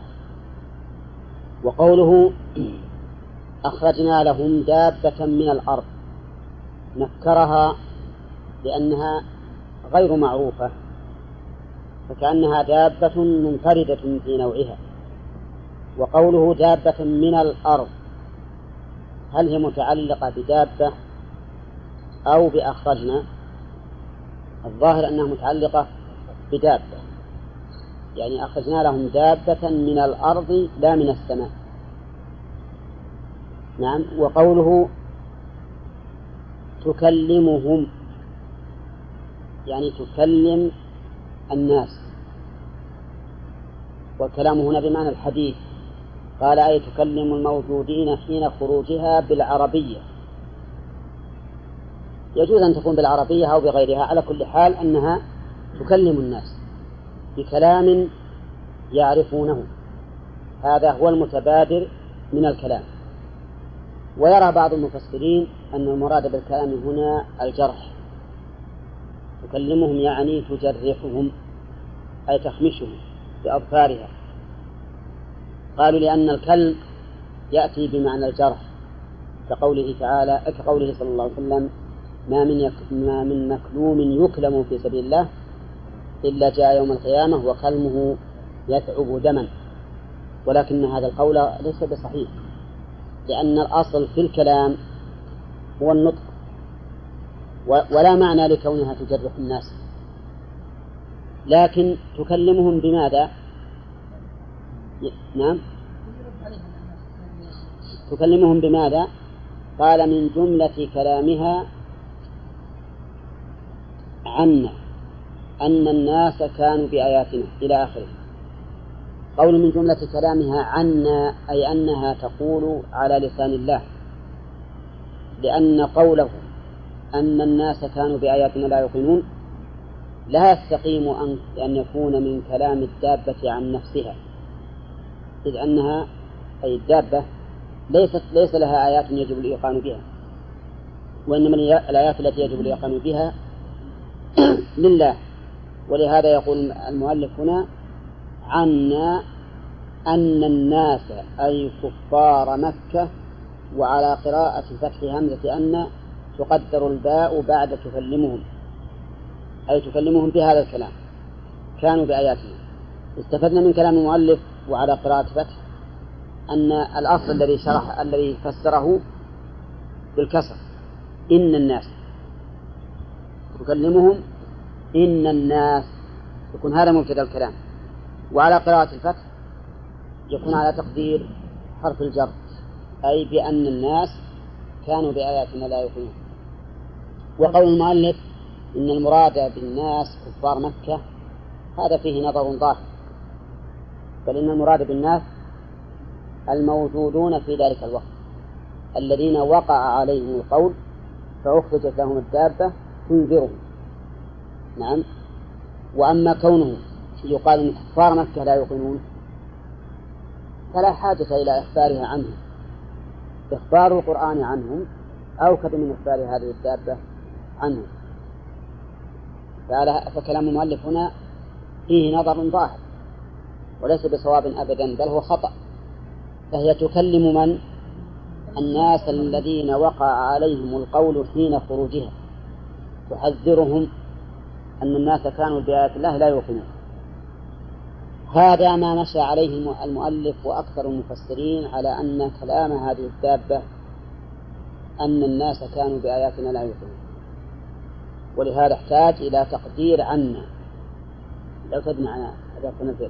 A: وقوله أخرجنا لهم دابة من الأرض، نكرها لأنها غير معروفة، فكأنها دابة منفردة في نوعها. وقوله دابة من الأرض، هل هي متعلقة بدابة أو بأخرجنا؟ الظاهر أنها متعلقة بدابة، يعني أخرجنا لهم دابة من الأرض لا من السماء. نعم. وقوله تكلمهم، يعني تكلم الناس، والكلام هنا بمعنى الحديث. قال أي تكلم الموجودين حين خروجها بالعربية. يجوز أن تكون بالعربية أو بغيرها، على كل حال أنها تكلم الناس بكلام يعرفونه، هذا هو المتبادر من الكلام. ويرى بعض المفسرين أن المراد بالكلام هنا الجرح، تكلمهم يعني تجرحهم، أي تخمشهم بأظفارها. قالوا لأن الكلم يأتي بمعنى الجرح، كقوله تعالى، كقوله صلى الله عليه وسلم: ما من مكلوم يكلم في سبيل الله إلا جاء يوم القيامة وكلمه يتعب دما. ولكن هذا القول ليس بصحيح، لأن الأصل في الكلام هو النطق، ولا معنى لكونها تجرح الناس. لكن تكلمهم بماذا؟ نعم، تكلمهم بماذا؟ قال من جملة كلامها عنا أن الناس كانوا بآياتنا إلى آخره. قول من جملة كلامها عنا أي أنها تقول على لسان الله، لأن قوله أن الناس كانوا بآياتنا لا يؤمنون لا يستقيم أن يكون من كلام الدابة عن نفسها، إذ أنها أي الدابة ليس لها آيات يجب الإيقان بها، وإنما الآيات التي يجب الإيقان بها لله. ولهذا يقول المؤلف هنا عنا أن الناس أي كفار مكة، وعلى قراءة فتح همزة أن تقدر الباء بعد تكلمهم، أي تكلمهم بهذا الكلام كانوا بآياتنا. استفدنا من كلام المؤلف وعلى قراءة فتح أن الأصل الذي فسره بالكسر إن الناس، تكلمهم إن الناس، يكون هذا مبتدأ الكلام. وعلى قراءة الفتح يكون على تقدير حرف الجر، أي بأن الناس كانوا بآياتنا لا يؤمنون. وقول المؤلف إن المراد بالناس كفار مكة هذا فيه نظر ظاهر، بل إن المراد بالناس الموجودون في ذلك الوقت الذين وقع عليهم القول فأخرجت لهم الدابة تنذرهم. نعم. وأما كونه يقال إن كفار مكة لا يؤمنون فلا حاجة إلى إخبارها عنهم، إخبار القرآن عنهم أوكد من إخبار هذه الدابة عنهم. فكلام المؤلف هنا فيه نظر ظاهر وليس بصواب أبدا، بل هو خطأ. فهي تكلم من؟ الناس الذين وقع عليهم القول حين خروجها، تحذرهم أن الناس كانوا بآيات الله لا يؤمنون. هذا ما مشى عليه المؤلف وأكثر المفسرين، على أن كلام هذه الدابة أن الناس كانوا بآياتنا لا يؤمنون، ولهذا احتاج إلى تقدير عنا. لو تجمعنا هذا تنزل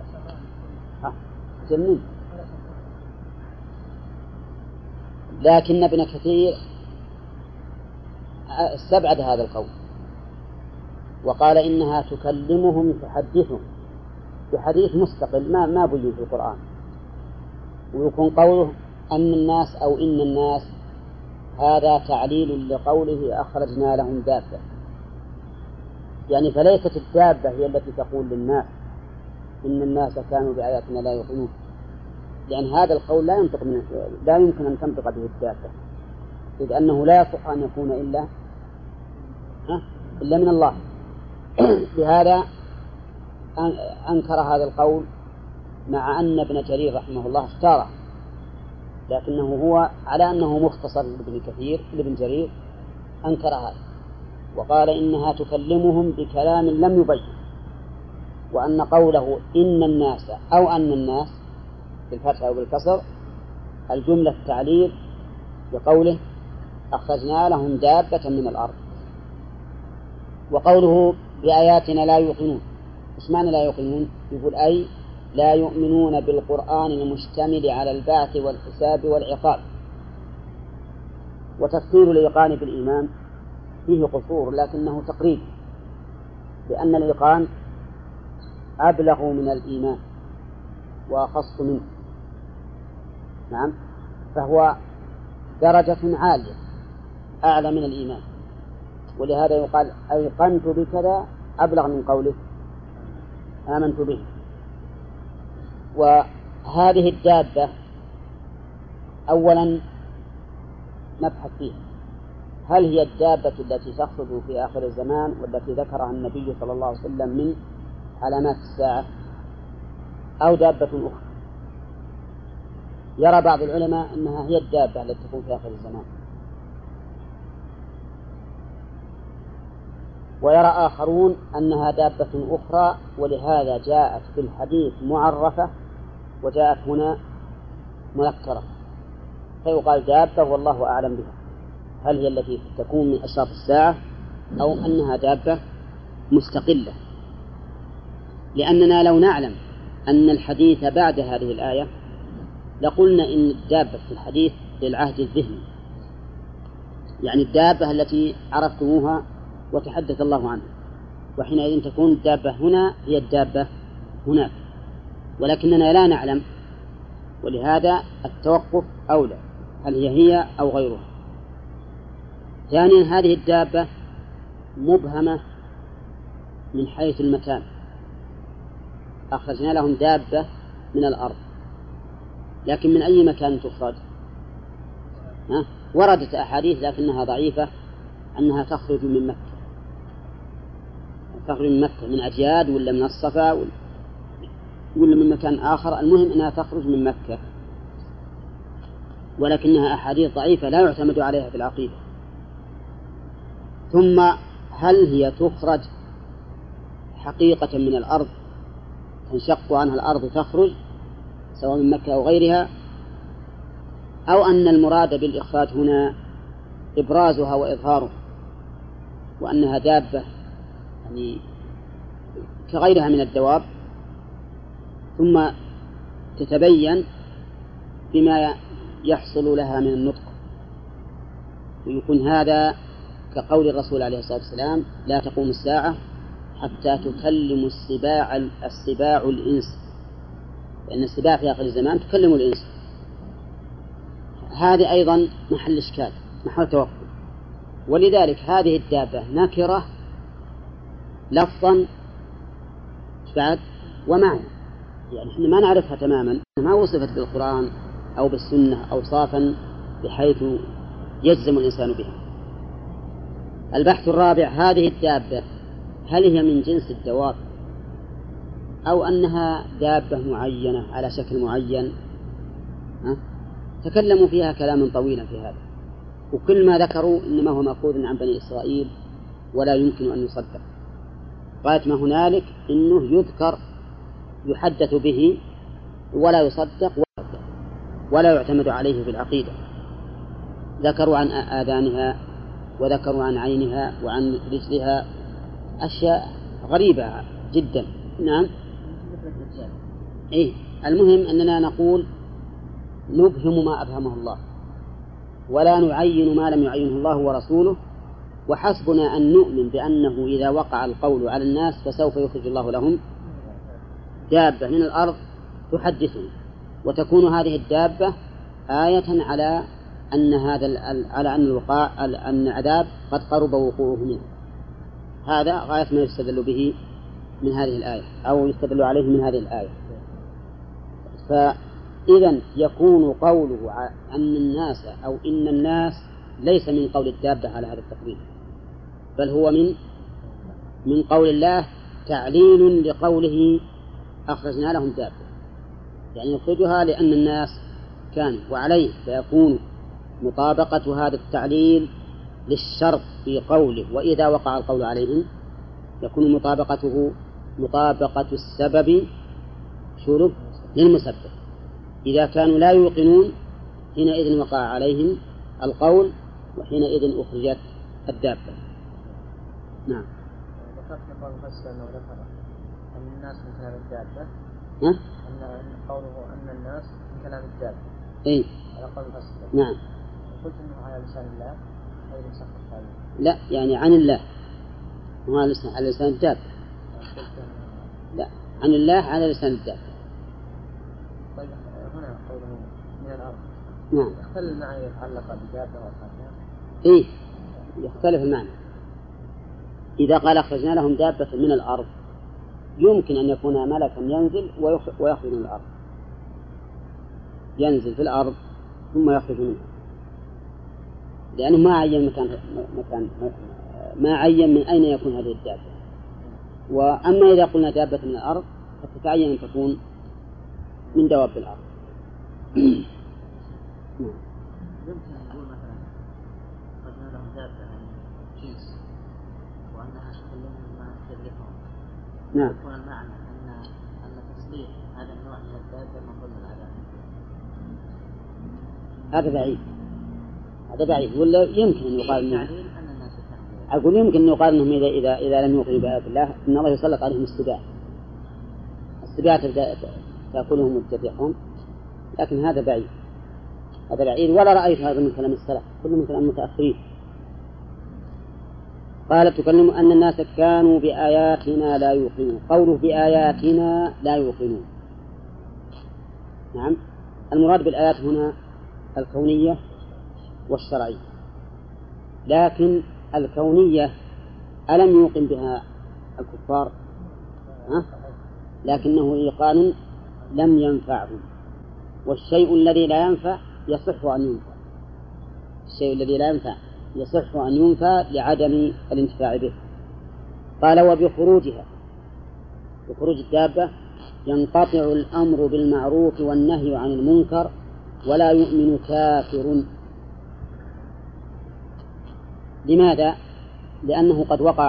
A: جميل. لكن ابن كثير استبعد هذا القول وقال إنها تكلمهم تحدثهم بحديث مستقل ما بين في القرآن. ويكون قوله أن الناس أو إن الناس هذا تعليل لقوله أخرجنا لهم دابة، يعني فليست الدابة هي التي تقول للناس إن الناس كانوا بآياتنا لا يؤمنون، لأن هذا القول لا يمكن أن تنطق به الدابة، إذ أنه لا يصح أن يكون إلا من الله. لهذا أنكر هذا القول، مع أن ابن جرير رحمه الله اختاره، لكنه هو على أنه مختصر لابن جرير أنكر هذا وقال إنها تكلمهم بكلام لم يبين، وأن قوله إن الناس أو أن الناس بالفتح أو بالكسر الجملة التعليل بقوله أخرجنا لهم دابة من الأرض. وقوله بآياتنا لا يوقنون، إيش معنى لا يوقنون؟ يقول أي لا يؤمنون بالقرآن المشتمل على البعث والحساب والعقاب. وتفسير الإيقان بالإيمان فيه قصور لكنه تقريب، لأن الإيقان أبلغ من الإيمان وأخص منه، نعم، فهو درجة عالية أعلى من الإيمان، ولهذا يقال أيقنت بكذا أبلغ من قوله آمنت به. وهذه الدابة أولا نبحث فيها، هل هي الدابة التي تخرج في آخر الزمان والتي ذكرها النبي صلى الله عليه وسلم من علامات الساعة، أو دابة أخرى؟ يرى بعض العلماء أنها هي الدابة التي تكون في آخر الزمان، ويرى آخرون أنها دابة أخرى، ولهذا جاءت في الحديث معرفة وجاءت هنا منكرة، فيقال دابة والله أعلم بها، هل هي التي تكون من أشراط الساعة أو أنها دابة مستقلة. لأننا لو نعلم أن الحديث بعد هذه الآية لقلنا إن الدابة في الحديث للعهد الذهني، يعني الدابة التي عرفتموها وتحدث الله عنها، وحينئذ تكون الدابة هنا هي الدابة هناك، ولكننا لا نعلم، ولهذا التوقف أولى، هل هي أو غيرها. ثانيا هذه الدابة مبهمة من حيث المكان، أخرجنا لهم دابة من الأرض، لكن من أي مكان تخرج؟ وردت أحاديث لكنها ضعيفة أنها تخرج من مكة، من أجياد ولا من الصفا ولا من مكان آخر، المهم أنها تخرج من مكة، ولكنها أحاديث ضعيفة لا يعتمد عليها في العقيدة. ثم هل هي تخرج حقيقة من الأرض، تنشق عنها الأرض تخرج سواء من مكة أو غيرها، أو أن المراد بالإخراج هنا إبرازها وإظهارها، وأنها دابة يعني كغيرها من الدواب، ثم تتبين بما يحصل لها من النطق، ويكون هذا كقول الرسول عليه الصلاة والسلام لا تقوم الساعة حتى تكلم السباع الإنس، لأن السباع في آخر الزمان تكلم الإنس. هذه أيضا محل إشكال، محل توقف، ولذلك هذه الدابة نكرة لفظا بعد ومعنى، يعني احنا ما نعرفها تماما، ما وصفت بالقرآن أو بالسنة أوصافا بحيث يجزم الإنسان بها. البحث الرابع هذه الدابة هل هي من جنس الدواب أو أنها دابة معينة على شكل معين؟ تكلموا فيها كلاما طويلا في هذا، وكل ما ذكروا إنما هو مأخوذ عن بني إسرائيل ولا يمكن أن يصدق، غاية ما هنالك إنه يذكر يحدث به ولا يصدق ولا يعتمد عليه في العقيدة. ذكروا عن آذانها وذكروا عن عينها وعن رجلها أشياء غريبة جدا. نعم، إيه، المهم أننا نقول نبهم ما أبهمه الله ولا نعين ما لم يعينه الله ورسوله، وحسبنا أن نؤمن بأنه إذا وقع القول على الناس فسوف يخرج الله لهم دابة من الأرض تحدثهم، وتكون هذه الدابة آية على أن على أن الوقاع أن العذاب قد قرب وقوعه منه. هذا غاية ما يستدل به من هذه الآية، أو يستدل عليه من هذه الآية. فإذا يكون قوله أن الناس أو إن الناس ليس من قول الدابة على هذا التقدير، بل هو من قول الله تعليل لقوله أخرجنا لهم دابة، يعني يخرجها لأن الناس كانوا، وعليه فيكون مطابقة هذا التعليل للشرط في قوله وإذا وقع القول عليهم، يكون مطابقته مطابقة السبب شروط للمسبب. إذا كانوا لا يوقنون حينئذ وقع عليهم القول، وحينئذ أخرجت الدابة. نعم.
B: ذكرت قول مسلم أنه ذكر أن الناس من كلام الدابة. أن قوله أن الناس من كلام الدابة.
A: إيه.
B: على قول مسلم.
A: نعم.
B: قلت أنه على لسان الله غير مسخر هذا.
A: لا، يعني عن الله، مو على لسان الدابة. لا، عن الله على لسان الدابة.
B: طيب هنا قوله من الأرض.
A: نعم.
B: يختلف المعنى يتعلق بالدابة والخاتم.
A: إيه، يختلف المعنى. إذا قال أخرجنا لهم دابة من الأرض يمكن أن يكون ملكا ينزل ويخرج من الأرض، ينزل في الأرض ثم يخرج منها، لأنه ما عين مكان ما عين من أين يكون هذه الدابة. وأما إذا قلنا دابة من الأرض فتتعين أن تكون من دواب الأرض.
B: يمكن نقول مثلا أخرجنا لهم دابة من جنس وأنها تكلمهم ما تدركهم.
A: نعم.
B: يكون المعنى أن تصديق هذا النوع من الدابة من ضمن العذاب.
A: هذا بعيد ولا يمكن أن يقال منه؟
B: تعليل أن الناس
A: أقول يمكن أن يقال أنهم إذا لم يؤمنوا بآيات الله إن الله يسلط عليهم السباع تبدأ تأكلهم وتتبعهم، لكن هذا بعيد ولا رأيت هذا من كلام السلف، كله من كلام المتأخرين. قال تكلم أن الناس كانوا بآياتنا لا يوقنون. قوله بآياتنا لا يوقنون، نعم، المراد بالآيات هنا الكونية والشرعية، لكن الكونية ألم يوقن بها الكفار؟ لكنه إيقان لم ينفعهم، والشيء الذي لا ينفع يصح أن ينفع، الشيء الذي لا ينفع يصح أن ينفع لعدم الانتفاع به. قال وبخروجها، بخروج الدابة ينقطع الأمر بالمعروف والنهي عن المنكر ولا يؤمن كافر. لماذا؟ لأنه قد وقع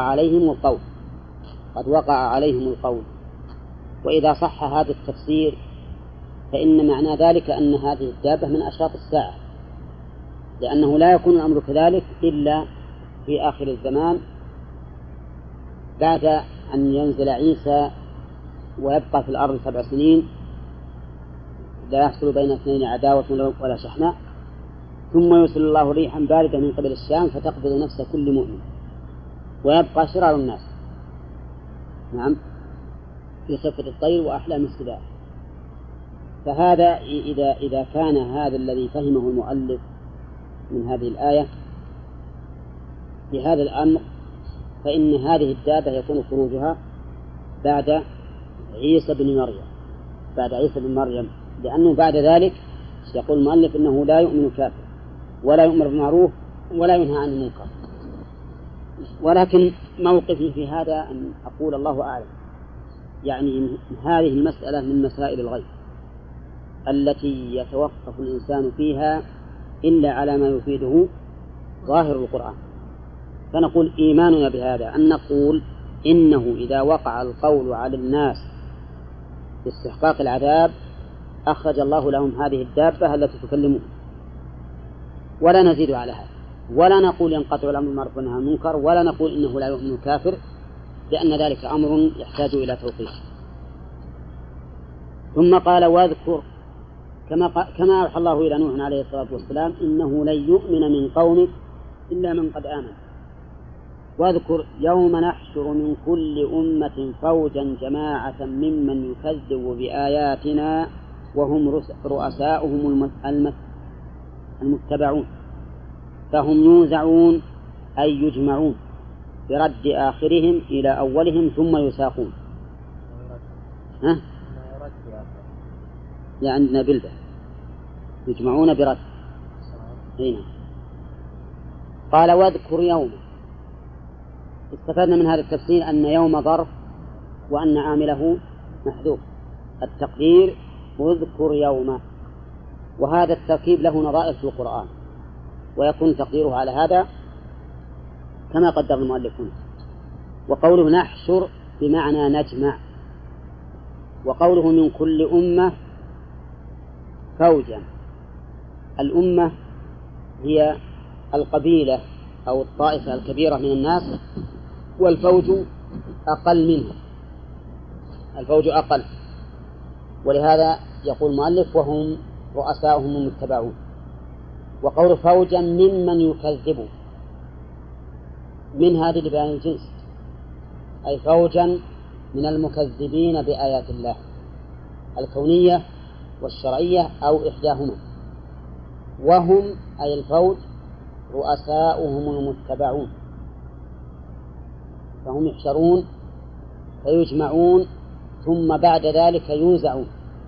A: عليهم القول، وإذا صح هذا التفسير فإن معنى ذلك أن هذه الدابة من أشراط الساعة، لأنه لا يكون الأمر كذلك إلا في آخر الزمان بعد أن ينزل عيسى ويبقى في الأرض 7 سنين لا يحصل بين اثنين عداوة ولا شحناء، ثم يرسل الله ريحا باردة من قبل الشام فتقبض نفس كل مؤمن ويبقى شرار الناس، نعم، في خفة الطير وأحلام السباع. فهذا إذا كان هذا الذي فهمه المؤلف من هذه الآية بهذا الأمر، فإن هذه الدابة يكون خروجها بعد عيسى بن مريم، لأنه بعد ذلك يقول المؤلف إنه لا يؤمن كافر ولا يؤمر بالمعروف ولا ينهى عن المنكر. ولكن موقفي في هذا أن أقول الله أعلم، يعني هذه المسألة من مسائل الغيب التي يتوقف الإنسان فيها إلا على ما يفيده ظاهر القرآن. فنقول إيماننا بهذا أن نقول إنه إذا وقع القول على الناس باستحقاق العذاب أخرج الله لهم هذه الدابة التي تكلمهم، ولا نزيد على هذا، ولا نقول ينقطع الأمر بالمعروف والنهي عن المنكر، ولا نقول إنه لا يؤمن كافر، لأن ذلك أمر يحتاج إلى توقيت. ثم قال واذكر كما أوحى الله إلى نوح عليه الصلاة والسلام إنه لن يؤمن من قومك إلا من قد آمن. واذكر يوم نحشر من كل أمة فوجا جماعة ممن يكذب بآياتنا وهم رؤساؤهم المتبعون فهم يوزعون أي يجمعون برد آخرهم إلى أولهم ثم يساقون. يعني عندنا بلدة يجمعون برد. هنا قال واذكر يوم. استفدنا من هذا التفسير أن يوم ظرف وأن عامله محذوف. التقدير واذكر يوم، وهذا التركيب له نظائر في القرآن، ويكون تقديره على هذا كما قدر المؤلفون. وقوله نحشر بمعنى نجمع، وقوله من كل أمة فوجا. الأمة هي القبيلة أو الطائفة الكبيرة من الناس، والفوج أقل منه، الفوج أقل، ولهذا يقول المؤلف وهم رؤساؤهم المتبعون. وقول فوجا ممن يكذب، من هذه لبيان الجنس، أي فوجا من المكذبين بآيات الله الكونية والشرعية أو إحداهما، وهم أي الفوج رؤساؤهم المتبعون، فهم يحشرون فيجمعون ثم بعد ذلك يوزعون.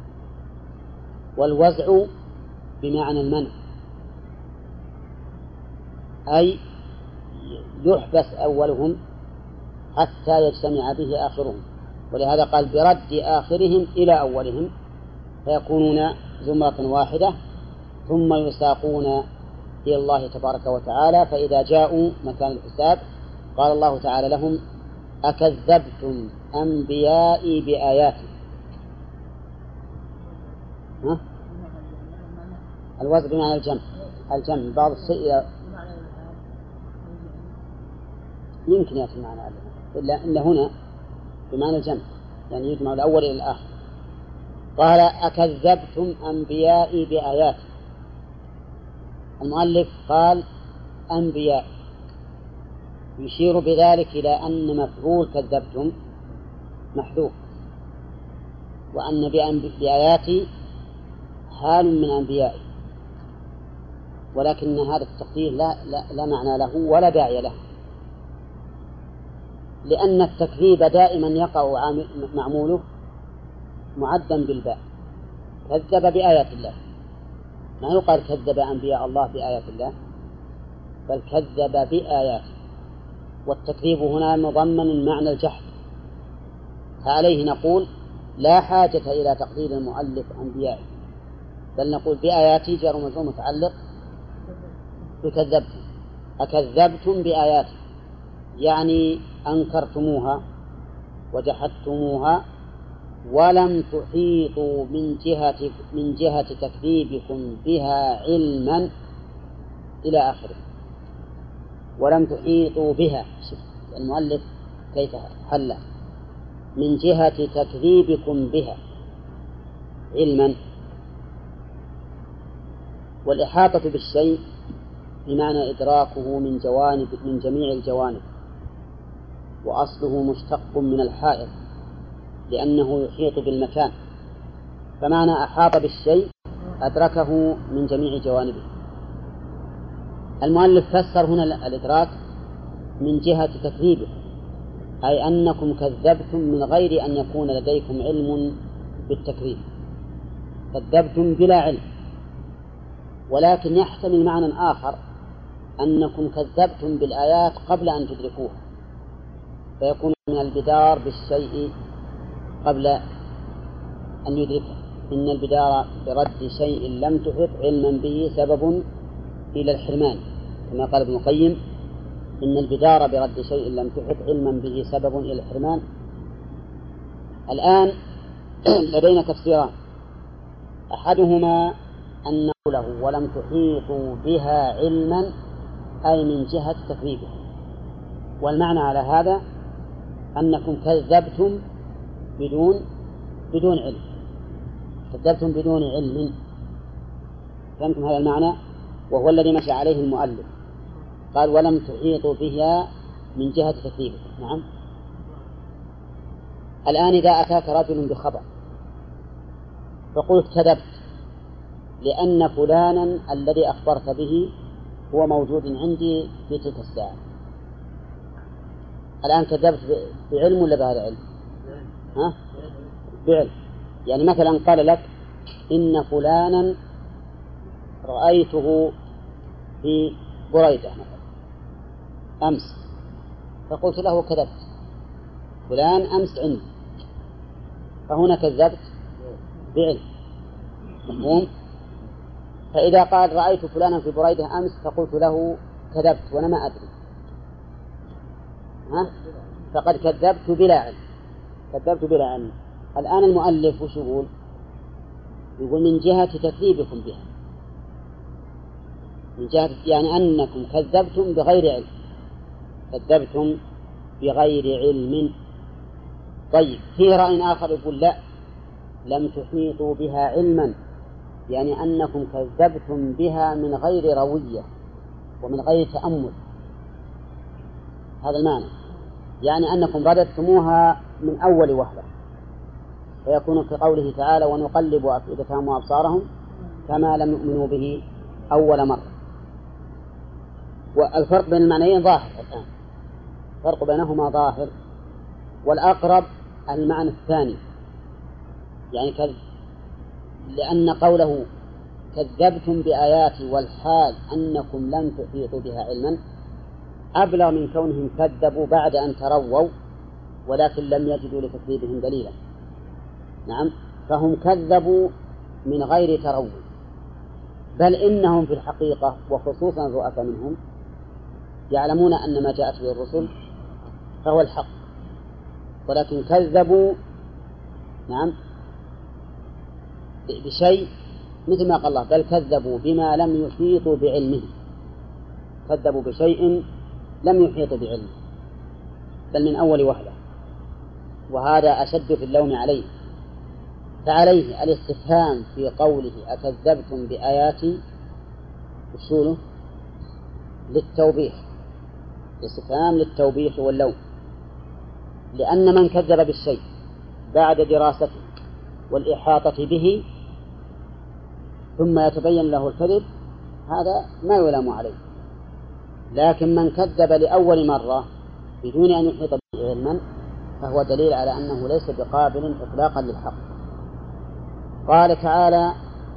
A: والوزع بمعنى المنع، أي يحبس أولهم حتى يجتمع به آخرهم، ولهذا قال برد آخرهم إلى أولهم فيكونون زمرة واحدة ثم يساقون إلى الله تبارك وتعالى. فإذا جاءوا مكان الحساب قال الله تعالى لهم أكذبتم أنبيائي بآياتي. الوزن بمعنى الجمع بعض الشيء يمكن يأتي المعنى إلا هنا بمعنى الجمع، يعني يجمع الأول إلى الآخر. قال أكذبتم أنبيائي بآياتي. المؤلف قال أنبياء، يشير بذلك إلى أن مفعول كذبتم محذوف، وأن بآياتي حال من أنبيائي، ولكن هذا التقدير لا معنى له ولا داعي له، لأن التكذيب دائما يقع معموله معدا بالباء. كذب بآيات الله، ما يقال كذب أنبياء الله بآيات الله، بل كذب بآياته، والتكذيب هنا مضمن معنى الجحد. فعليه نقول لا حاجة إلى تقدير المؤلف أنبيائي، بل نقول بآياتي جار ومجرور متعلق بكذبتم. أكذبتم بآياتي يعني أنكرتموها وجحدتموها ولم تحيطوا من جهة تكذيبكم بها علما إلى آخره. ولم تحيطوا بها، المؤلف كيف حل من جهة تكذيبكم بها علما. والإحاطة بالشيء بمعنى إدراكه من جميع الجوانب، وأصله مشتق من الحائط لأنه يحيط بالمكان، فمعنى أحاط بالشيء أدركه من جميع جوانبه. المؤلف فسر هنا الإدراك من جهة تكذيبه، أي أنكم كذبتم من غير أن يكون لديكم علم بالتكذيب، كذبتم بلا علم. ولكن يحتمل معنى آخر أنكم كذبتم بالآيات قبل أن تدركوها، فيكون من البدار بالشيء قبل أن يدركه. إن البدار برد شيء لم تحط علما به سبب إلى الحرمان، كما قال ابن القيم إن البدار برد شيء لم تحط علما به سبب إلى الحرمان. الآن لدينا تفسيران، أحدهما أن له ولم تحيطوا بها علما أي من جهة تكذيبه، والمعنى على هذا أنكم كذبتم بدون علم، كذبتم بدون علم. فهمتم هذا المعنى؟ وهو الذي مشى عليه المؤلف، قال ولم تحيطوا بها من جهة تكذيبك. نعم. الآن إذا أتاك رجل بخبر فقلت كذبت لأن فلانا الذي أخبرت به هو موجود عندي في تلك الساعة، الآن كذبت بعلم ولا بهذا علم؟ ها؟ بعلم. يعني مثلا قال لك إن فلانا رأيته في بريدة مثلا أمس، فقلت له كذبت، فلان أمس عندي، فهنا كذبت بعلم. مفهوم؟ فإذا قال رأيت فلانا في بريدة أمس فقلت له كذبت وأنا ما أدري، ها؟ فقد كذبت بلا علم، كذبت بلا علم. الآن المؤلف وش يقول؟ يقول من جهة تكذيبكم بها، من جهة يعني أنكم كذبتم بغير علم، كذبتم بغير علم. طيب في رأي آخر يقول لا، لم تحيطوا بها علما، يعني أنكم كذبتم بها من غير روية ومن غير تأمل، هذا المعنى، يعني أنكم رددتموها من أول وهلة، فيكون كقوله تعالى ونقلب أفئدتهم وأبصارهم كما لم يؤمنوا به أول مرة. والفرق بين المعنيين ظاهر الآن، الفرق بينهما ظاهر، والأقرب المعنى الثاني، يعني لأن قوله كذبتم بآياتي والحال أنكم لم تحيطوا بها علما أبلغ من كونهم كذبوا بعد أن ترووا ولكن لم يجدوا لتكذيبهم دليلا. نعم، فهم كذبوا من غير تروي، بل إنهم في الحقيقة وخصوصا الرؤساء منهم يعلمون أن ما جاءت به الرسل فهو الحق، ولكن كذبوا نعم بشيء مثل ما قال الله بل كذبوا بما لم يحيطوا بعلمه، كذبوا بشيء لم يحيطوا بعلمه بل من أول وهلة، وهذا أشد في اللوم عليه. فعليه الاستفهام في قوله أكذبتم بآياتي وصوله للتوبيخ، الاستفهام للتوبيخ واللوم، لأن من كذب بالشيء بعد دراسته والإحاطة به ثم يتبين له الكذب هذا ما يلام عليه، لكن من كذب لأول مرة بدون أن يحيط به علما فهو دليل على أنه ليس بقابل إطلاقا للحق. قال تعالى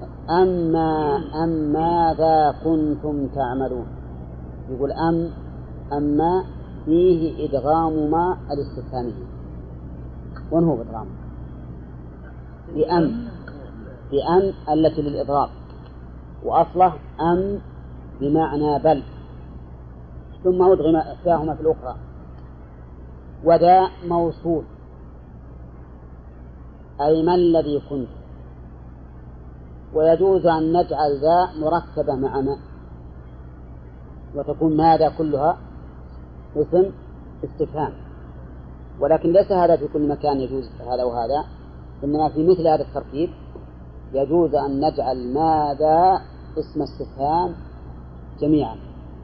A: أم ماذا كنتم تعملون، يقول أما فيه إدغام ما الاستفهامية، وين هو إدغام؟ بأم التي للإضراب، وأصله أم بمعنى بل، ثم أدغم إحداهما في الأخرى، وذا موصول أي ما الذي كنت، ويجوز أن نجعل ذا مركبة مع ما وتكون ماذا كلها اسم استفهام، ولكن ليس هذا في كل مكان يجوز هذا وهذا، إنما في مثل هذا التركيب يجوز أن نجعل ماذا اسم استفهام جميعا،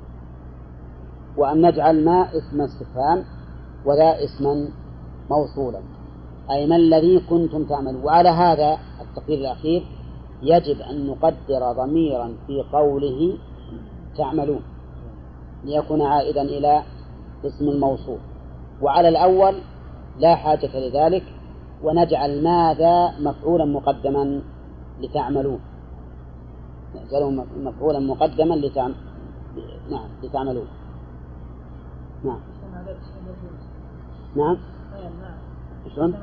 A: وأن نجعل ما اسم استفهام وذا اسما موصولا أي ما الذي كنتم تعملون. وعلى هذا التقدير الأخير يجب أن نقدر ضميرا في قوله تعملون ليكون عائدا إلى اسم الموصول، وعلى الأول لا حاجة لذلك، ونجعل ماذا مفعولا مقدما لتعملون، نجعله مفعولا مقدما لتعملون. نعم نعم شلون؟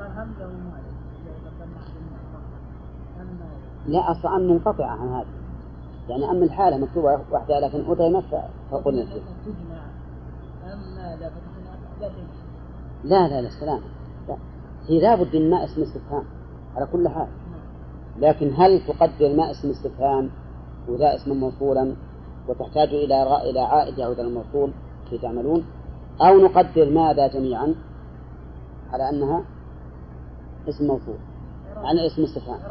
A: لا أصلا أم منقطعة عن هذا، يعني أم الحالة مكتوبة واحدة لكن أدغمت فقلنا فيه. لا السلام، لا هي لابد من ما اسم استفهام على كل حال، لكن هل تقدر ما اسم استفهام وذا اسم موصولا وتحتاج إلى عائد يعود إلى الموصول في تعملون، أو نقدر ماذا جميعا على أنها اسم موصول عن اسم استفهام؟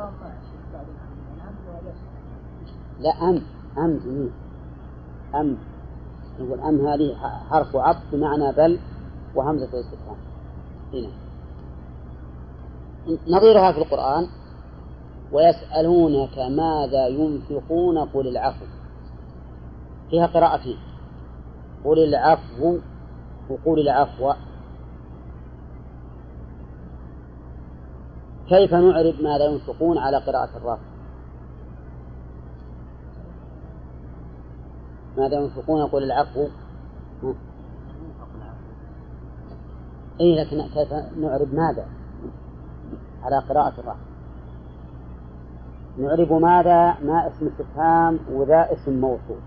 A: لا أم جميل، أم نقول أم هذه حرف عطف بمعنى بل وهمزة الاستفهام. هنا نظيرها في القرآن: ويسألونك ماذا ينفقون قل العفو. فيها قراءتين: قل العفو وقل العفو. كيف نعرب ماذا ينفقون على قراءة الرافع؟ ماذا ينفقون قل العفو. أي لكن كيف نعرب ماذا على قراءة الرافع؟ نعرب ماذا ما اسم استفهام وذا اسم موصول،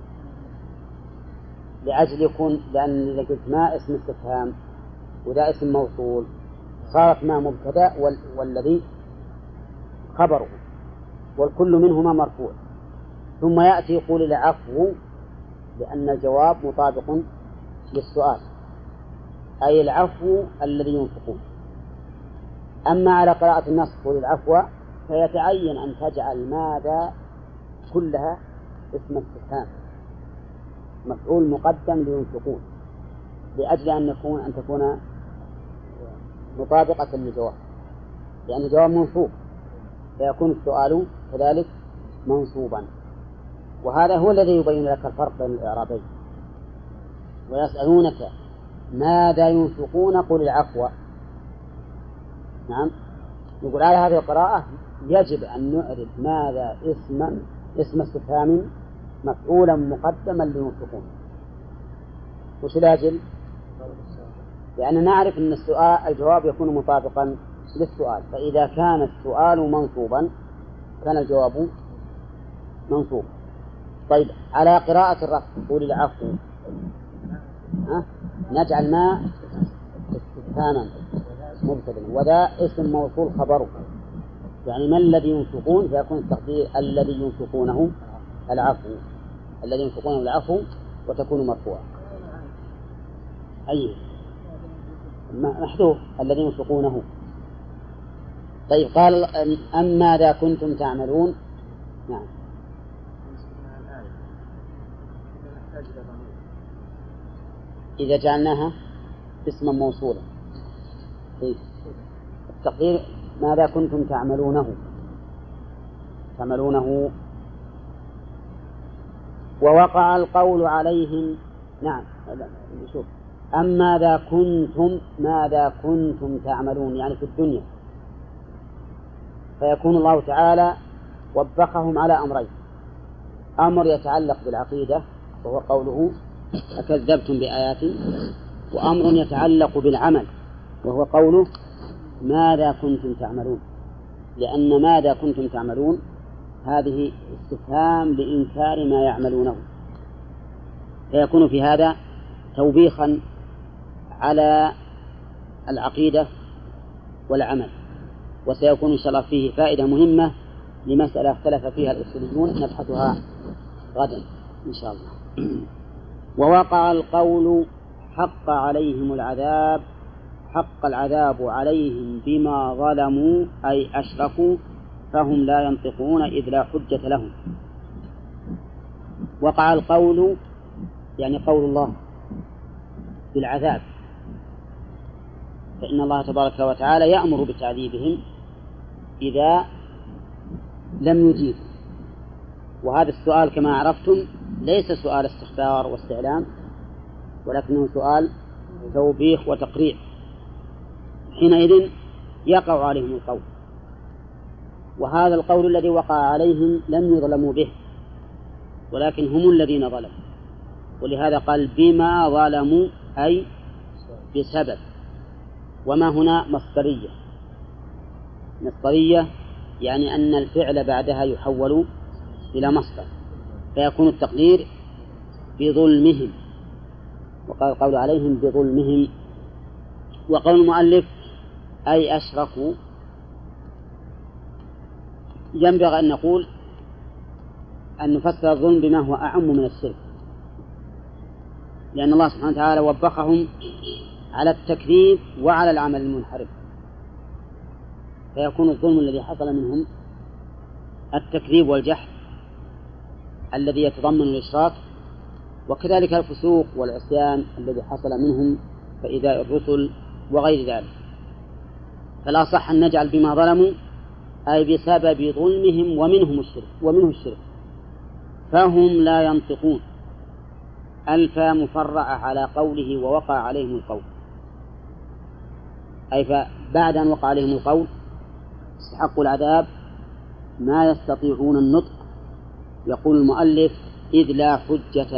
A: لأجل يكون، لأن إذا قلت ما اسم استفهام وذا اسم موصول صارت ما مبتدأ والذي خبره، والكل منهما مرفوع. ثم يأتي يقول العفو لأن الجواب مطابق للسؤال، أي العفو الذي ينفقون. أما على قراءة النص قول العفو فيتعين أن تجعل ماذا كلها اسم استفهام مفعول مقدم لينفقون، لأجل أن تكون مطابقة للجواب، لأن الجواب منصوب فيكون السؤال كذلك منصوبا. وهذا هو الذي يبين لك الفرق بين الإعرابين. ويسألونك ماذا ينفقون قل العفو. نعم، نقول على هذه القراءة يجب أن نعرف ماذا اسم استفهام مفعولا مقدما لينفقون. وش الأجل؟ لأننا نعرف أن الجواب يكون مطابقا للسؤال، فإذا كان السؤال منصوبا كان الجواب منصوب. طيب، على قراءة الرفع قول العفو نجعل ما استفهاما مبتدأ وذا اسم موصول خبره، يعني ما الذي ينفقون فيكون التقدير الذي ينفقونه العفو، الذي ينفقونه العفو، وتكون مرفوعة. أي محذوف الذي ينفقونه. طيب، قال أم ماذا كنتم تعملون. نعم، إذا جعلناها اسما موصولا التقدير ماذا كنتم تعملونه. ووقع القول عليهم. نعم، شوف، أم ماذا كنتم تعملون يعني في الدنيا، فيكون الله تعالى وبخهم على أمرين: أمر يتعلق بالعقيدة وهو قوله أكذبتم بآياتي، وأمر يتعلق بالعمل وهو قوله ماذا كنتم تعملون. لأن ماذا كنتم تعملون هذه استفهام لإنكار ما يعملونه، فيكون في هذا توبيخا على العقيدة والعمل. وسيكون إن شاء الله فيه فائدة مهمة لمسألة اختلف فيها الأصوليون نبحثها غدا إن شاء الله. ووقع القول حق العذاب عليهم بما ظلموا أي أشركوا فهم لا ينطقون إذ لا حجة لهم. وقع القول يعني قول الله بالعذاب، فإن الله تبارك وتعالى يأمر بتعذيبهم إذا لم يجيبوا. وهذا السؤال كما عرفتم ليس سؤال استخبار واستعلام، ولكنه سؤال توبيخ وتقريع. حينئذ يقع عليهم القول، وهذا القول الذي وقع عليهم لم يظلموا به، ولكن هم الذين ظلموا، ولهذا قال بما ظلموا أي بسبب. وما هنا مصدرية يعني أن الفعل بعدها يحول إلى مصدر، فيكون التقدير بظلمهم، وقال القول عليهم بظلمهم. وقول المؤلف أي أشركوا، ينبغي أن نقول أن نفسر الظلم بما هو أعم من الشرك، لأن الله سبحانه وتعالى وبخهم على التكذيب وعلى العمل المنحرف، فيكون الظلم الذي حصل منهم التكذيب والجحد الذي يتضمن الإشراك، وكذلك الفسوق والعصيان الذي حصل منهم
C: فإيذاء الرسل وغير ذلك. فالأصح أن نجعل بما ظلموا أي بسبب ظلمهم ومنه الشرك فهم لا ينطقون. الفا مفرعة على قوله ووقع عليهم القول، أي فبعد أن وقع عليهم القول استحقوا العذاب ما يستطيعون النطق. يقول المؤلف إذ لا حجة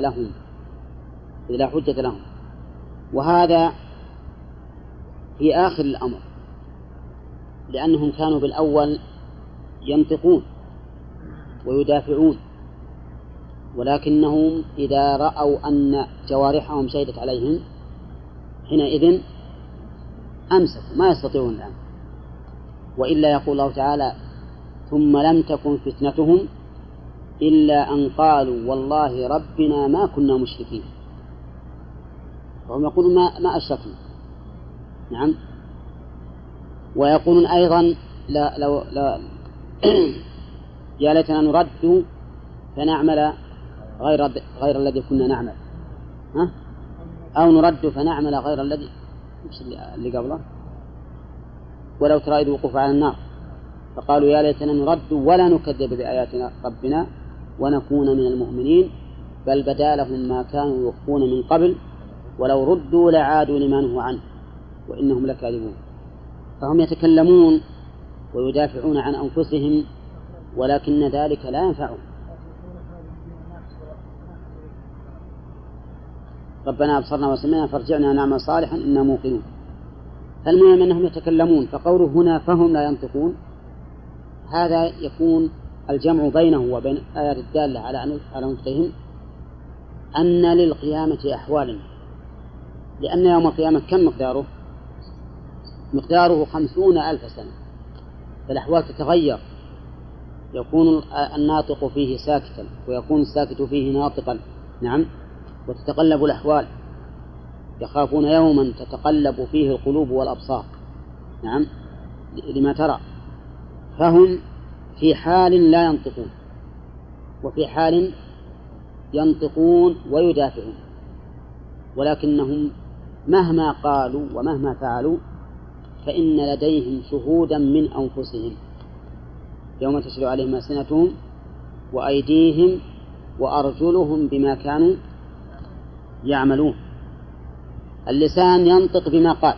C: لهم، وهذا في آخر الأمر، لأنهم كانوا بالأول ينطقون ويدافعون، ولكنهم إذا رأوا أن جوارحهم شهدت عليهم حينئذ أمسكوا، ما يستطيعون الآن. وإلا يقول الله تعالى ثم لم تكن فتنتهم إلا أن قالوا والله ربنا ما كنا مشركين. وهم يقولون ما أشركنا. نعم. ويقولون أيضا لا يا ليتنا نرد فنعمل غير الذي كنا نعمل، أو نرد فنعمل غير الذي اللي قبله. ولو ترى إذ وقوف على النار فقالوا يا ليتنا نرد ولا نكذب بآيات ربنا ونكون من المؤمنين بل بدا لهم ما كانوا يخفون من قبل ولو ردوا لعادوا لما نهوا عنه وإنهم لكاذبون. فهم يتكلمون ويدافعون عن أنفسهم ولكن ذلك لا ينفعهم. ربنا أبصرنا وسمعنا فارجعنا نعمل صالحا إنا موقنون. المهم أنهم يتكلمون، فقوله هنا فهم لا ينطقون هذا يكون الجمع بينه وبين آيات الدالة على نطقهم أن للقيامة أحوالا، لأن يوم القيامة كم مقداره 50,000 سنة، فالأحوال تتغير، يكون الناطق فيه ساكتا ويكون الساكت فيه ناطقا. نعم. وتتقلب الأحوال، يخافون يوما تتقلب فيه القلوب والأبصار. نعم. لما ترى. فهم في حال لا ينطقون وفي حال ينطقون ويدافعون، ولكنهم مهما قالوا ومهما فعلوا فإن لديهم شهودا من أنفسهم يوم تشهد عليهم ألسنتهم وأيديهم وأرجلهم بما كانوا يعملون. اللسان ينطق بما قال،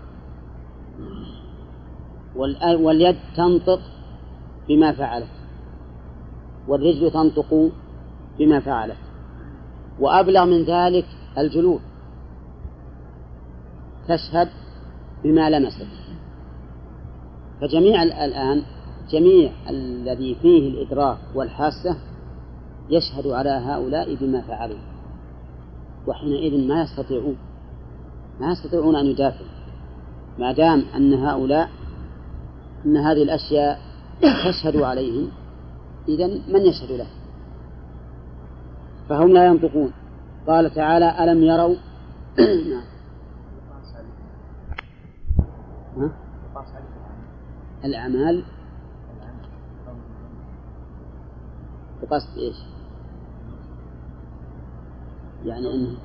C: واليد تنطق بما فعلت، والرجل تنطق بما فعلت، وأبلغ من ذلك الجلود تشهد بما لمست. فجميع الآن جميع الذي فيه الإدراك والحاسة يشهد على هؤلاء بما فعلوا، وحينئذ ما يستطيعون أن يدافعوا ما دام أن هؤلاء أن هذه الأشياء تشهد عليهم، إذن من يشهد له؟ فهم لا ينطقون. قال تعالى ألم يروا الأعمال بقصد إيش؟ يعني أنه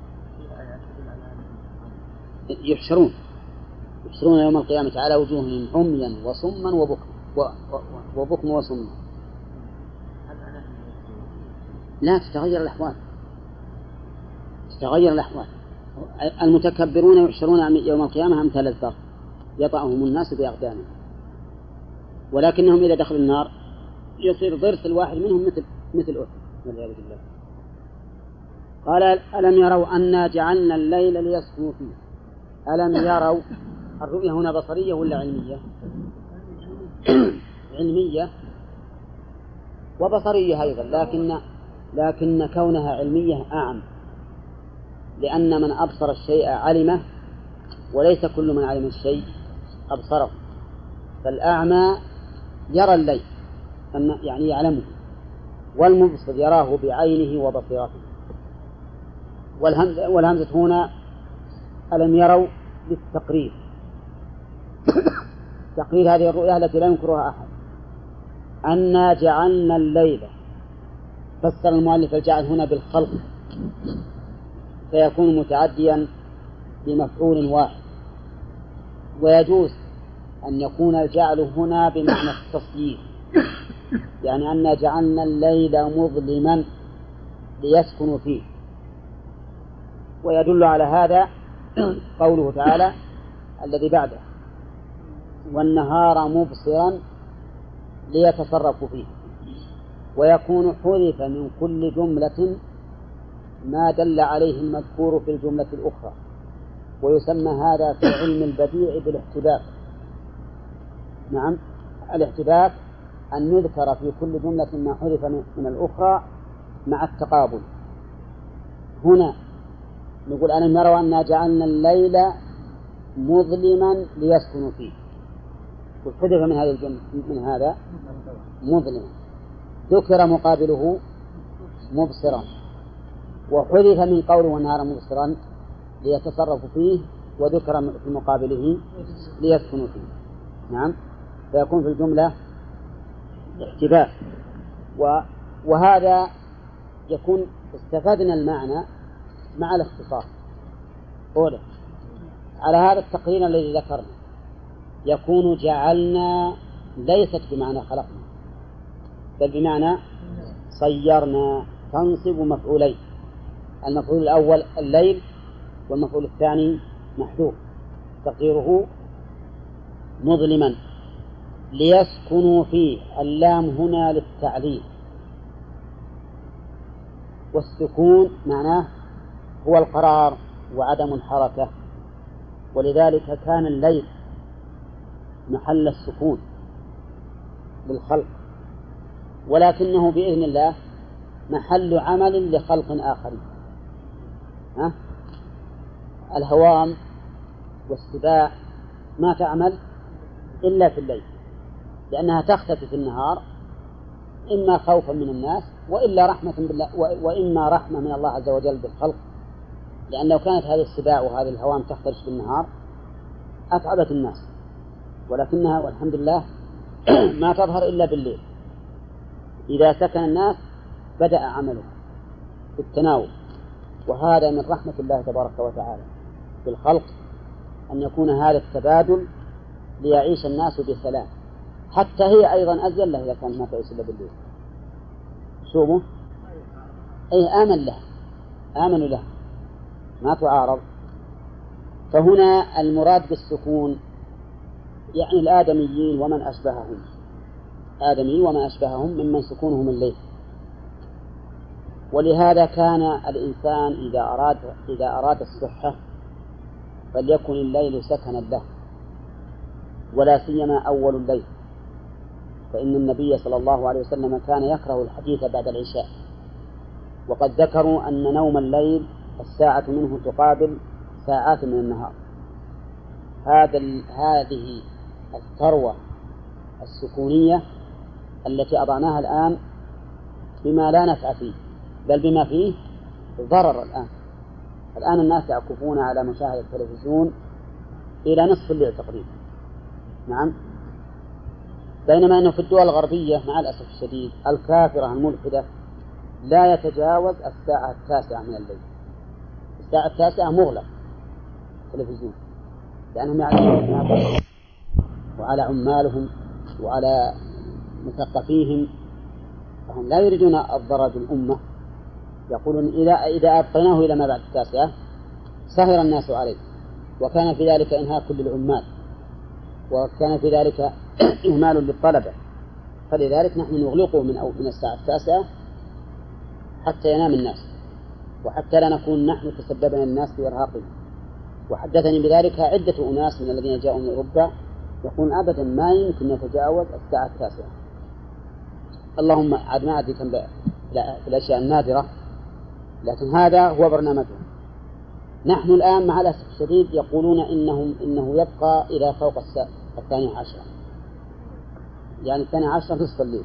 C: يحشرون يوم القيامة على وجوههم عميا وصما وبكم وصما. لا، تتغير الأحوال. المتكبرون يحشرون يوم القيامة أمثال الذر يطأهم الناس بأقدامهم، ولكنهم إذا دخلوا النار يصير ضرس الواحد منهم مثل أحد والعياذ بالله. قال ألم يروا أنا جعلنا الليل ليسكنوا فيه. ألم يروا، الرؤية هنا بصرية ولا علمية؟ علمية وبصرية أيضا، لكن كونها علمية أعم، لأن من أبصر الشيء علمه وليس كل من علم الشيء أبصره. فالأعمى يرى الليل يعني يعلمه، والمبصر يراه بعينه وبصيرته. والهمزة هنا ألم يروا للتقرير تقرير هذه الرؤية التي لا ينكرها أحد. أنا جعلنا الليل، فسر المؤلف الجعل هنا بالخلق فيكون متعديا بمفعول واحد. ويجوز أن يكون الجعل هنا بمعنى التصيير، يعني أن جعلنا الليل مظلما ليسكنوا فيه. ويدل على هذا قوله تعالى الذي بعده والنهار مبصرا ليتصرفوا فيه. ويكون حذف من كل جملة ما دل عليه المذكور في الجملة الأخرى، ويسمى هذا في علم البديع بالاحتباك. نعم، الاحتباك أن يذكر في كل جملة ما حذف من الأخرى مع التقابل. هنا نقول ألم يروا أنا جعلنا الليل مظلما ليسكنوا فيه، وحذف من هذا الجملة من هذا مظلما، ذكر مقابله مبصرا، وحذف من قوله والنهار مبصرا ليتصرفوا فيه، وذكر في مقابله ليسكنوا فيه. نعم، فيكون في الجملة احتباك. وهذا يكون استفدنا المعنى مع الاختصاص. أولا على هذا التقرير الذي ذكرنا يكون جعلنا ليست بمعنى خلقنا، بل بمعنى صيرنا، تنصب مفعولين، المفعول الأول الليل، والمفعول الثاني محذوف تقديره مظلما ليسكنوا فيه. اللام هنا للتعليل، والسكون معناه هو القرار وعدم الحركة، ولذلك كان الليل محل السكون للخلق، ولكنه بإذن الله محل عمل لخلق آخرين. الهوام والسباع ما تعمل إلا في الليل، لأنها تختفي في النهار، إما خوفا من الناس وإلا رحمة بالله، وإما رحمة من الله عز وجل بالخلق، لأن لو كانت هذه السباع وهذه الهوام تختفي في النهار أتعبت الناس، ولكنها والحمد لله ما تظهر إلا بالليل. إذا سكن الناس بدأ عمله في التناول، وهذا من رحمة الله تبارك وتعالى بالخلق، أن يكون هذا التبادل ليعيش الناس بسلام. حتى هي أيضا أزين له إذا كانت ما تعيش إلا بالليل. شوفوا، أي آمنوا له ما تعارض. فهنا المراد بالسكون يعني الآدميين ومن أشبههم، آدمي وما أشبههم ممن سكونهم الليل. ولهذا كان الإنسان إذا أراد الصحة فليكن الليل سكنا له، ولا سيما أول الليل، فإن النبي صلى الله عليه وسلم كان يكره الحديث بعد العشاء، وقد ذكروا أن نوم الليل الساعة منه تقابل ساعات من النهار. هذه الثروة السكونية التي أضعناها الآن بما لا نفع فيه، بل بما فيه ضرر. الآن الناس يعكفون على مشاهدة التلفزيون إلى نصف الليل تقريبا. نعم، بينما أنه في الدول الغربية مع الأسف الشديد الكافرة الملحدة لا يتجاوز الساعة 9 من الليل. الساعة 9 مغلق التلفزيون، لأنهم يعلمون وعلى عمالهم وعلى مثقفيهم، فهم لا يريدون الضرر بالأمة. يقولون إذا أبقيناه إلى ما بعد 9 سهر الناس عليه، وكان في ذلك إنهاك للعمال، وكان في ذلك إهمال للطلبة، فلذلك نحن نغلقه من الساعة 9 حتى ينام الناس، وحتى لا نكون نحن تسببنا الناس في إرهاقهم. وحدثني بذلك عدة أناس من الذين جاءوا من أوروبا يقول أبدا ما يمكن يتجاوز الساعة 9. اللهم عاد ما أدري كم في الأشياء النادرة، لكن هذا هو برنامجهم. نحن الآن مع الأسف الشديد يقولون إنه يبقى إلى فوق 12، يعني 12 نصف الليل.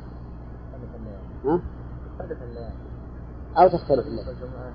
C: أو تختلف الليل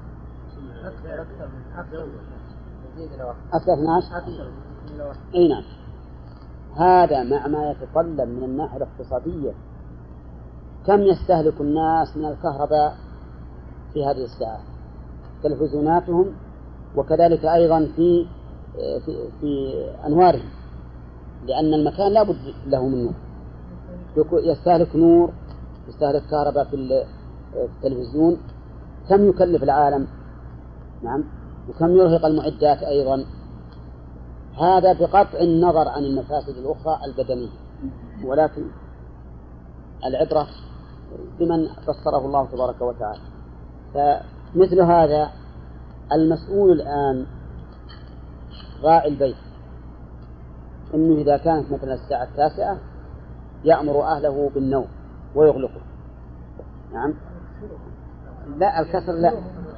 C: أكثر 12. أي نعم، هذا مع ما يتطلب من الناحية الاقتصادية. كم يستهلك الناس من الكهرباء في هذه الساعة؟ تلفزيوناتهم، وكذلك أيضا في في أنوارهم، لأن المكان لا بد له من نور، يستهلك نور، يستهلك كهرباء في التلفزيون، كم يكلف العالم، نعم، وكم يرهق المعدات أيضا. هذا بقطع النظر عن المفاسد الأخرى البدنية، ولكن العبرة بمن بصره الله تبارك وتعالى. فمثل هذا المسؤول الآن راعي البيت، إنه إذا كانت مثلا الساعة 9 يأمر أهله بالنوم ويغلقه. نعم، لا الكسر لا.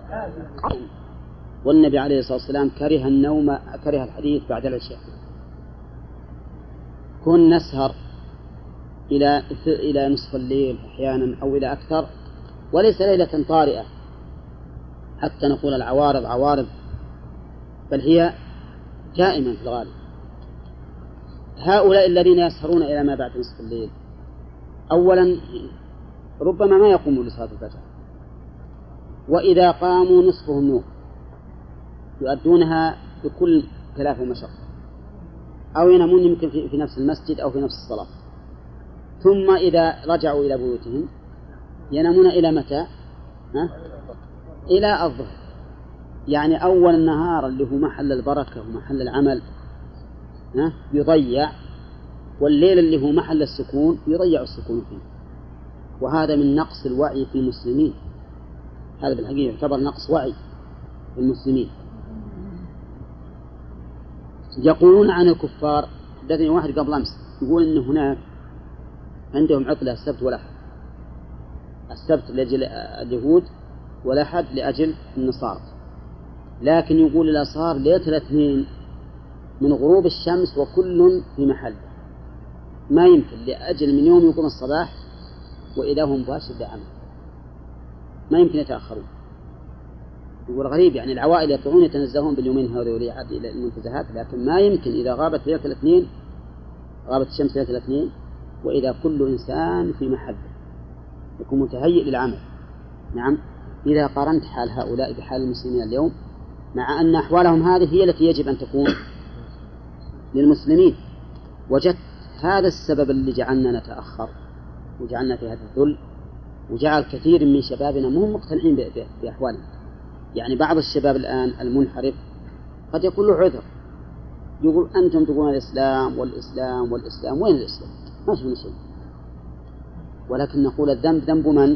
C: والنبي عليه الصلاة والسلام كره النوم، كره الحديث بعد العشاء. كن نسهر إلى نصف الليل أحيانا أو إلى أكثر، وليس ليلة طارئة حتى نقول العوارض عوارض، بل هي دائما في الغالب. هؤلاء الذين يسهرون إلى ما بعد نصف الليل أولا ربما ما يقوموا لصلاة الفجر، وإذا قاموا نصفهم نوم يؤدونها بكل كلاف ومشقة، أو ينامون يمكن في نفس المسجد أو في نفس الصلاة. ثم إذا رجعوا إلى بيوتهم ينامون إلى متى؟ إلى الظهر. يعني أول النهار اللي هو محل البركة ومحل العمل يضيع، والليل اللي هو محل السكون يضيع السكون فيه. وهذا من نقص الوعي في المسلمين، هذا بالحقيقة يعتبر نقص وعي في المسلمين. يقولون عن الكفار، حدثني واحد قبل أمس يقول إن هناك عندهم عطلة السبت والأحد، السبت لأجل اليهود والأحد لأجل النصارى، لكن يقول إذا صار ليلة الاثنين من غروب الشمس وكل في محل ما يمكن لأجل من يوم يقوم الصباح وإذا هم مباشر لعمل، ما يمكن يتأخرون. يقول غريب، يعني العوائل يطلعون يتنزهون باليومين هذول وليعد إلى المنتزهات، لكن ما يمكن إذا غابت ليلة الاثنين، غابت الشمس ليلة الاثنين وإذا كل إنسان في محل يكون متهيئ للعمل. نعم، إذا قارنت حال هؤلاء بحال المسلمين اليوم، مع أن أحوالهم هذه هي التي يجب أن تكون للمسلمين، وجدت هذا السبب اللي جعلنا نتأخر وجعلنا في هذا الذل، وجعل كثير من شبابنا مهم مقتنعين بأحوالهم. يعني بعض الشباب الآن المنحرف قد يكون له عذر، يقول أنتم تقولون الإسلام والإسلام والإسلام، وين الإسلام؟ ما شفنا شيء. ولكن نقول الذنب ذنب من؟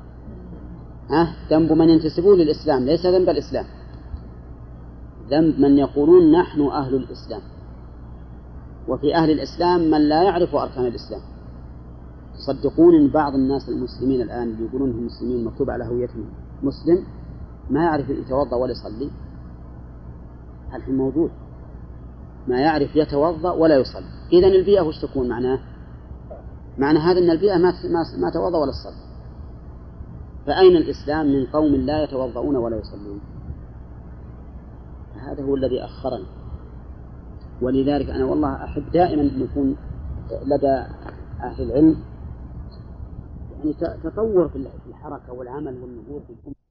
C: ذنب من ينتسبون للإسلام، ليس ذنب الإسلام. ذنب من يقولون نحن أهل الإسلام، وفي أهل الإسلام من لا يعرف أركان الإسلام. تصدقون أن بعض الناس المسلمين الآن اللي يقولون هم مسلمين مكتوب على هويتهم مسلم ما يعرف يتوضأ ولا يصلي؟ الحين موجود ما يعرف يتوضأ ولا يصلي. إذن البيئة وش تكون معناه؟ معنى هذا أن البيئة ما توضأ ولا صلى. فأين الإسلام من قوم لا يتوضؤون ولا يصلون؟ هذا هو الذي أخرني. ولذلك أنا والله أحب دائما أن يكون لدى أهل العلم يعني تطور في الحركة والعمل والنهوض في الأمة.